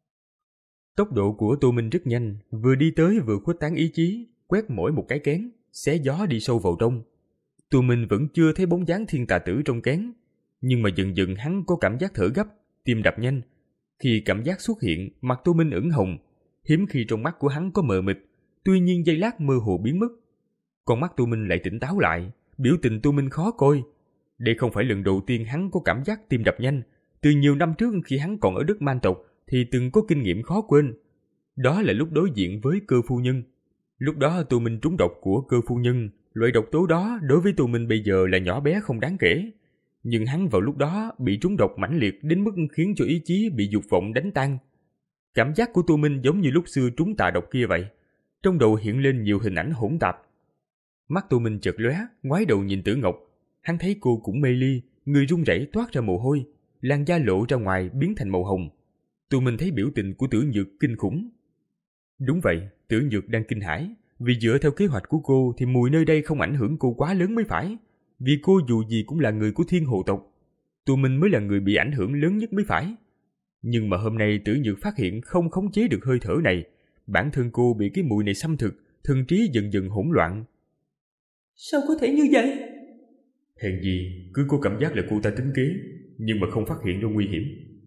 Tốc độ của Tô Minh rất nhanh, vừa đi tới vừa khuếch tán ý chí, quét mỗi một cái kén, xé gió đi sâu vào trong. Tô Minh vẫn chưa thấy bóng dáng thiên tà tử trong kén, nhưng mà dần dần hắn có cảm giác thở gấp, tim đập nhanh. Khi cảm giác xuất hiện, mặt Tô Minh ửng hồng, hiếm khi trong mắt của hắn có mờ mịt, tuy nhiên giây lát mơ hồ biến mất. Con mắt Tô Minh lại tỉnh táo lại, biểu tình Tô Minh khó coi. Đây không phải lần đầu tiên hắn có cảm giác tim đập nhanh. Từ nhiều năm trước khi hắn còn ở đất man tộc thì từng có kinh nghiệm khó quên. Đó là lúc đối diện với Cơ phu nhân. Lúc đó Tô Minh trúng độc của Cơ phu nhân. Loại độc tố đó đối với Tô Minh bây giờ là nhỏ bé không đáng kể. Nhưng hắn vào lúc đó bị trúng độc mãnh liệt đến mức khiến cho ý chí bị dục vọng đánh tan. Cảm giác của Tô Minh giống như lúc xưa trúng tà độc kia vậy. Trong đầu hiện lên nhiều hình ảnh hỗn tạp. Mắt Tô Minh chợt lóe, ngoái đầu nhìn Tử Ngọc. Hắn thấy cô cũng mê ly, người run rẩy toát ra mồ hôi, làn da lộ ra ngoài biến thành màu hồng. Tô Minh thấy biểu tình của Tử Nhược kinh khủng. Đúng vậy, Tử Nhược đang kinh hãi, vì dựa theo kế hoạch của cô thì mùi nơi đây không ảnh hưởng cô quá lớn mới phải. Vì cô dù gì cũng là người của thiên hồ tộc, Tô Minh mới là người bị ảnh hưởng lớn nhất mới phải. Nhưng mà hôm nay Tử Nhược phát hiện không khống chế được hơi thở này, bản thân cô bị cái mùi này xâm thực, thần trí dần dần hỗn loạn. Sao có thể như vậy? Hèn gì, cứ có cảm giác là cô ta tính kế, nhưng mà không phát hiện ra nguy hiểm.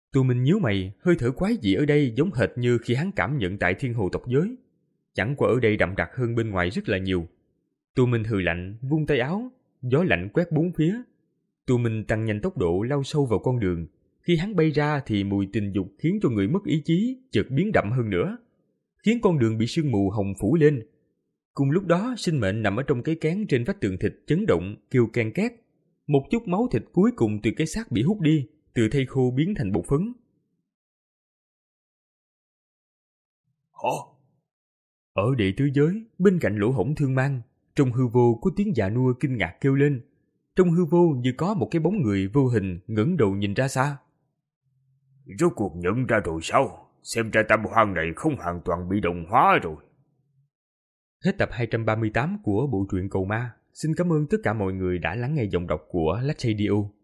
Tô Minh nhíu mày, hơi thở quái dị ở đây giống hệt như khi hắn cảm nhận tại thiên hồ tộc giới. Chẳng qua ở đây đậm đặc hơn bên ngoài rất là nhiều. Tô Minh hừ lạnh, vung tay áo, gió lạnh quét bốn phía. Tô Minh tăng nhanh tốc độ lao sâu vào con đường. Khi hắn bay ra thì mùi tình dục khiến cho người mất ý chí chợt biến đậm hơn nữa, khiến con đường bị sương mù hồng phủ lên. Cùng lúc đó, sinh mệnh nằm ở trong cái kén trên vách tường thịt chấn động, kêu ken két. Một chút máu thịt cuối cùng từ cái xác bị hút đi, từ thây khô biến thành bột phấn. Hả? Ở đệ tứ giới, bên cạnh lỗ hổng thương mang, trong hư vô có tiếng già nua kinh ngạc kêu lên. Trong hư vô như có một cái bóng người vô hình ngẩng đầu nhìn ra xa. Rốt cuộc nhận ra rồi sao? Xem ra tâm hoang này không hoàn toàn bị đồng hóa rồi. Hết tập hai trăm ba mươi tám của bộ truyện Cầu Ma. Xin cảm ơn tất cả mọi người đã lắng nghe giọng đọc của Lách Radio.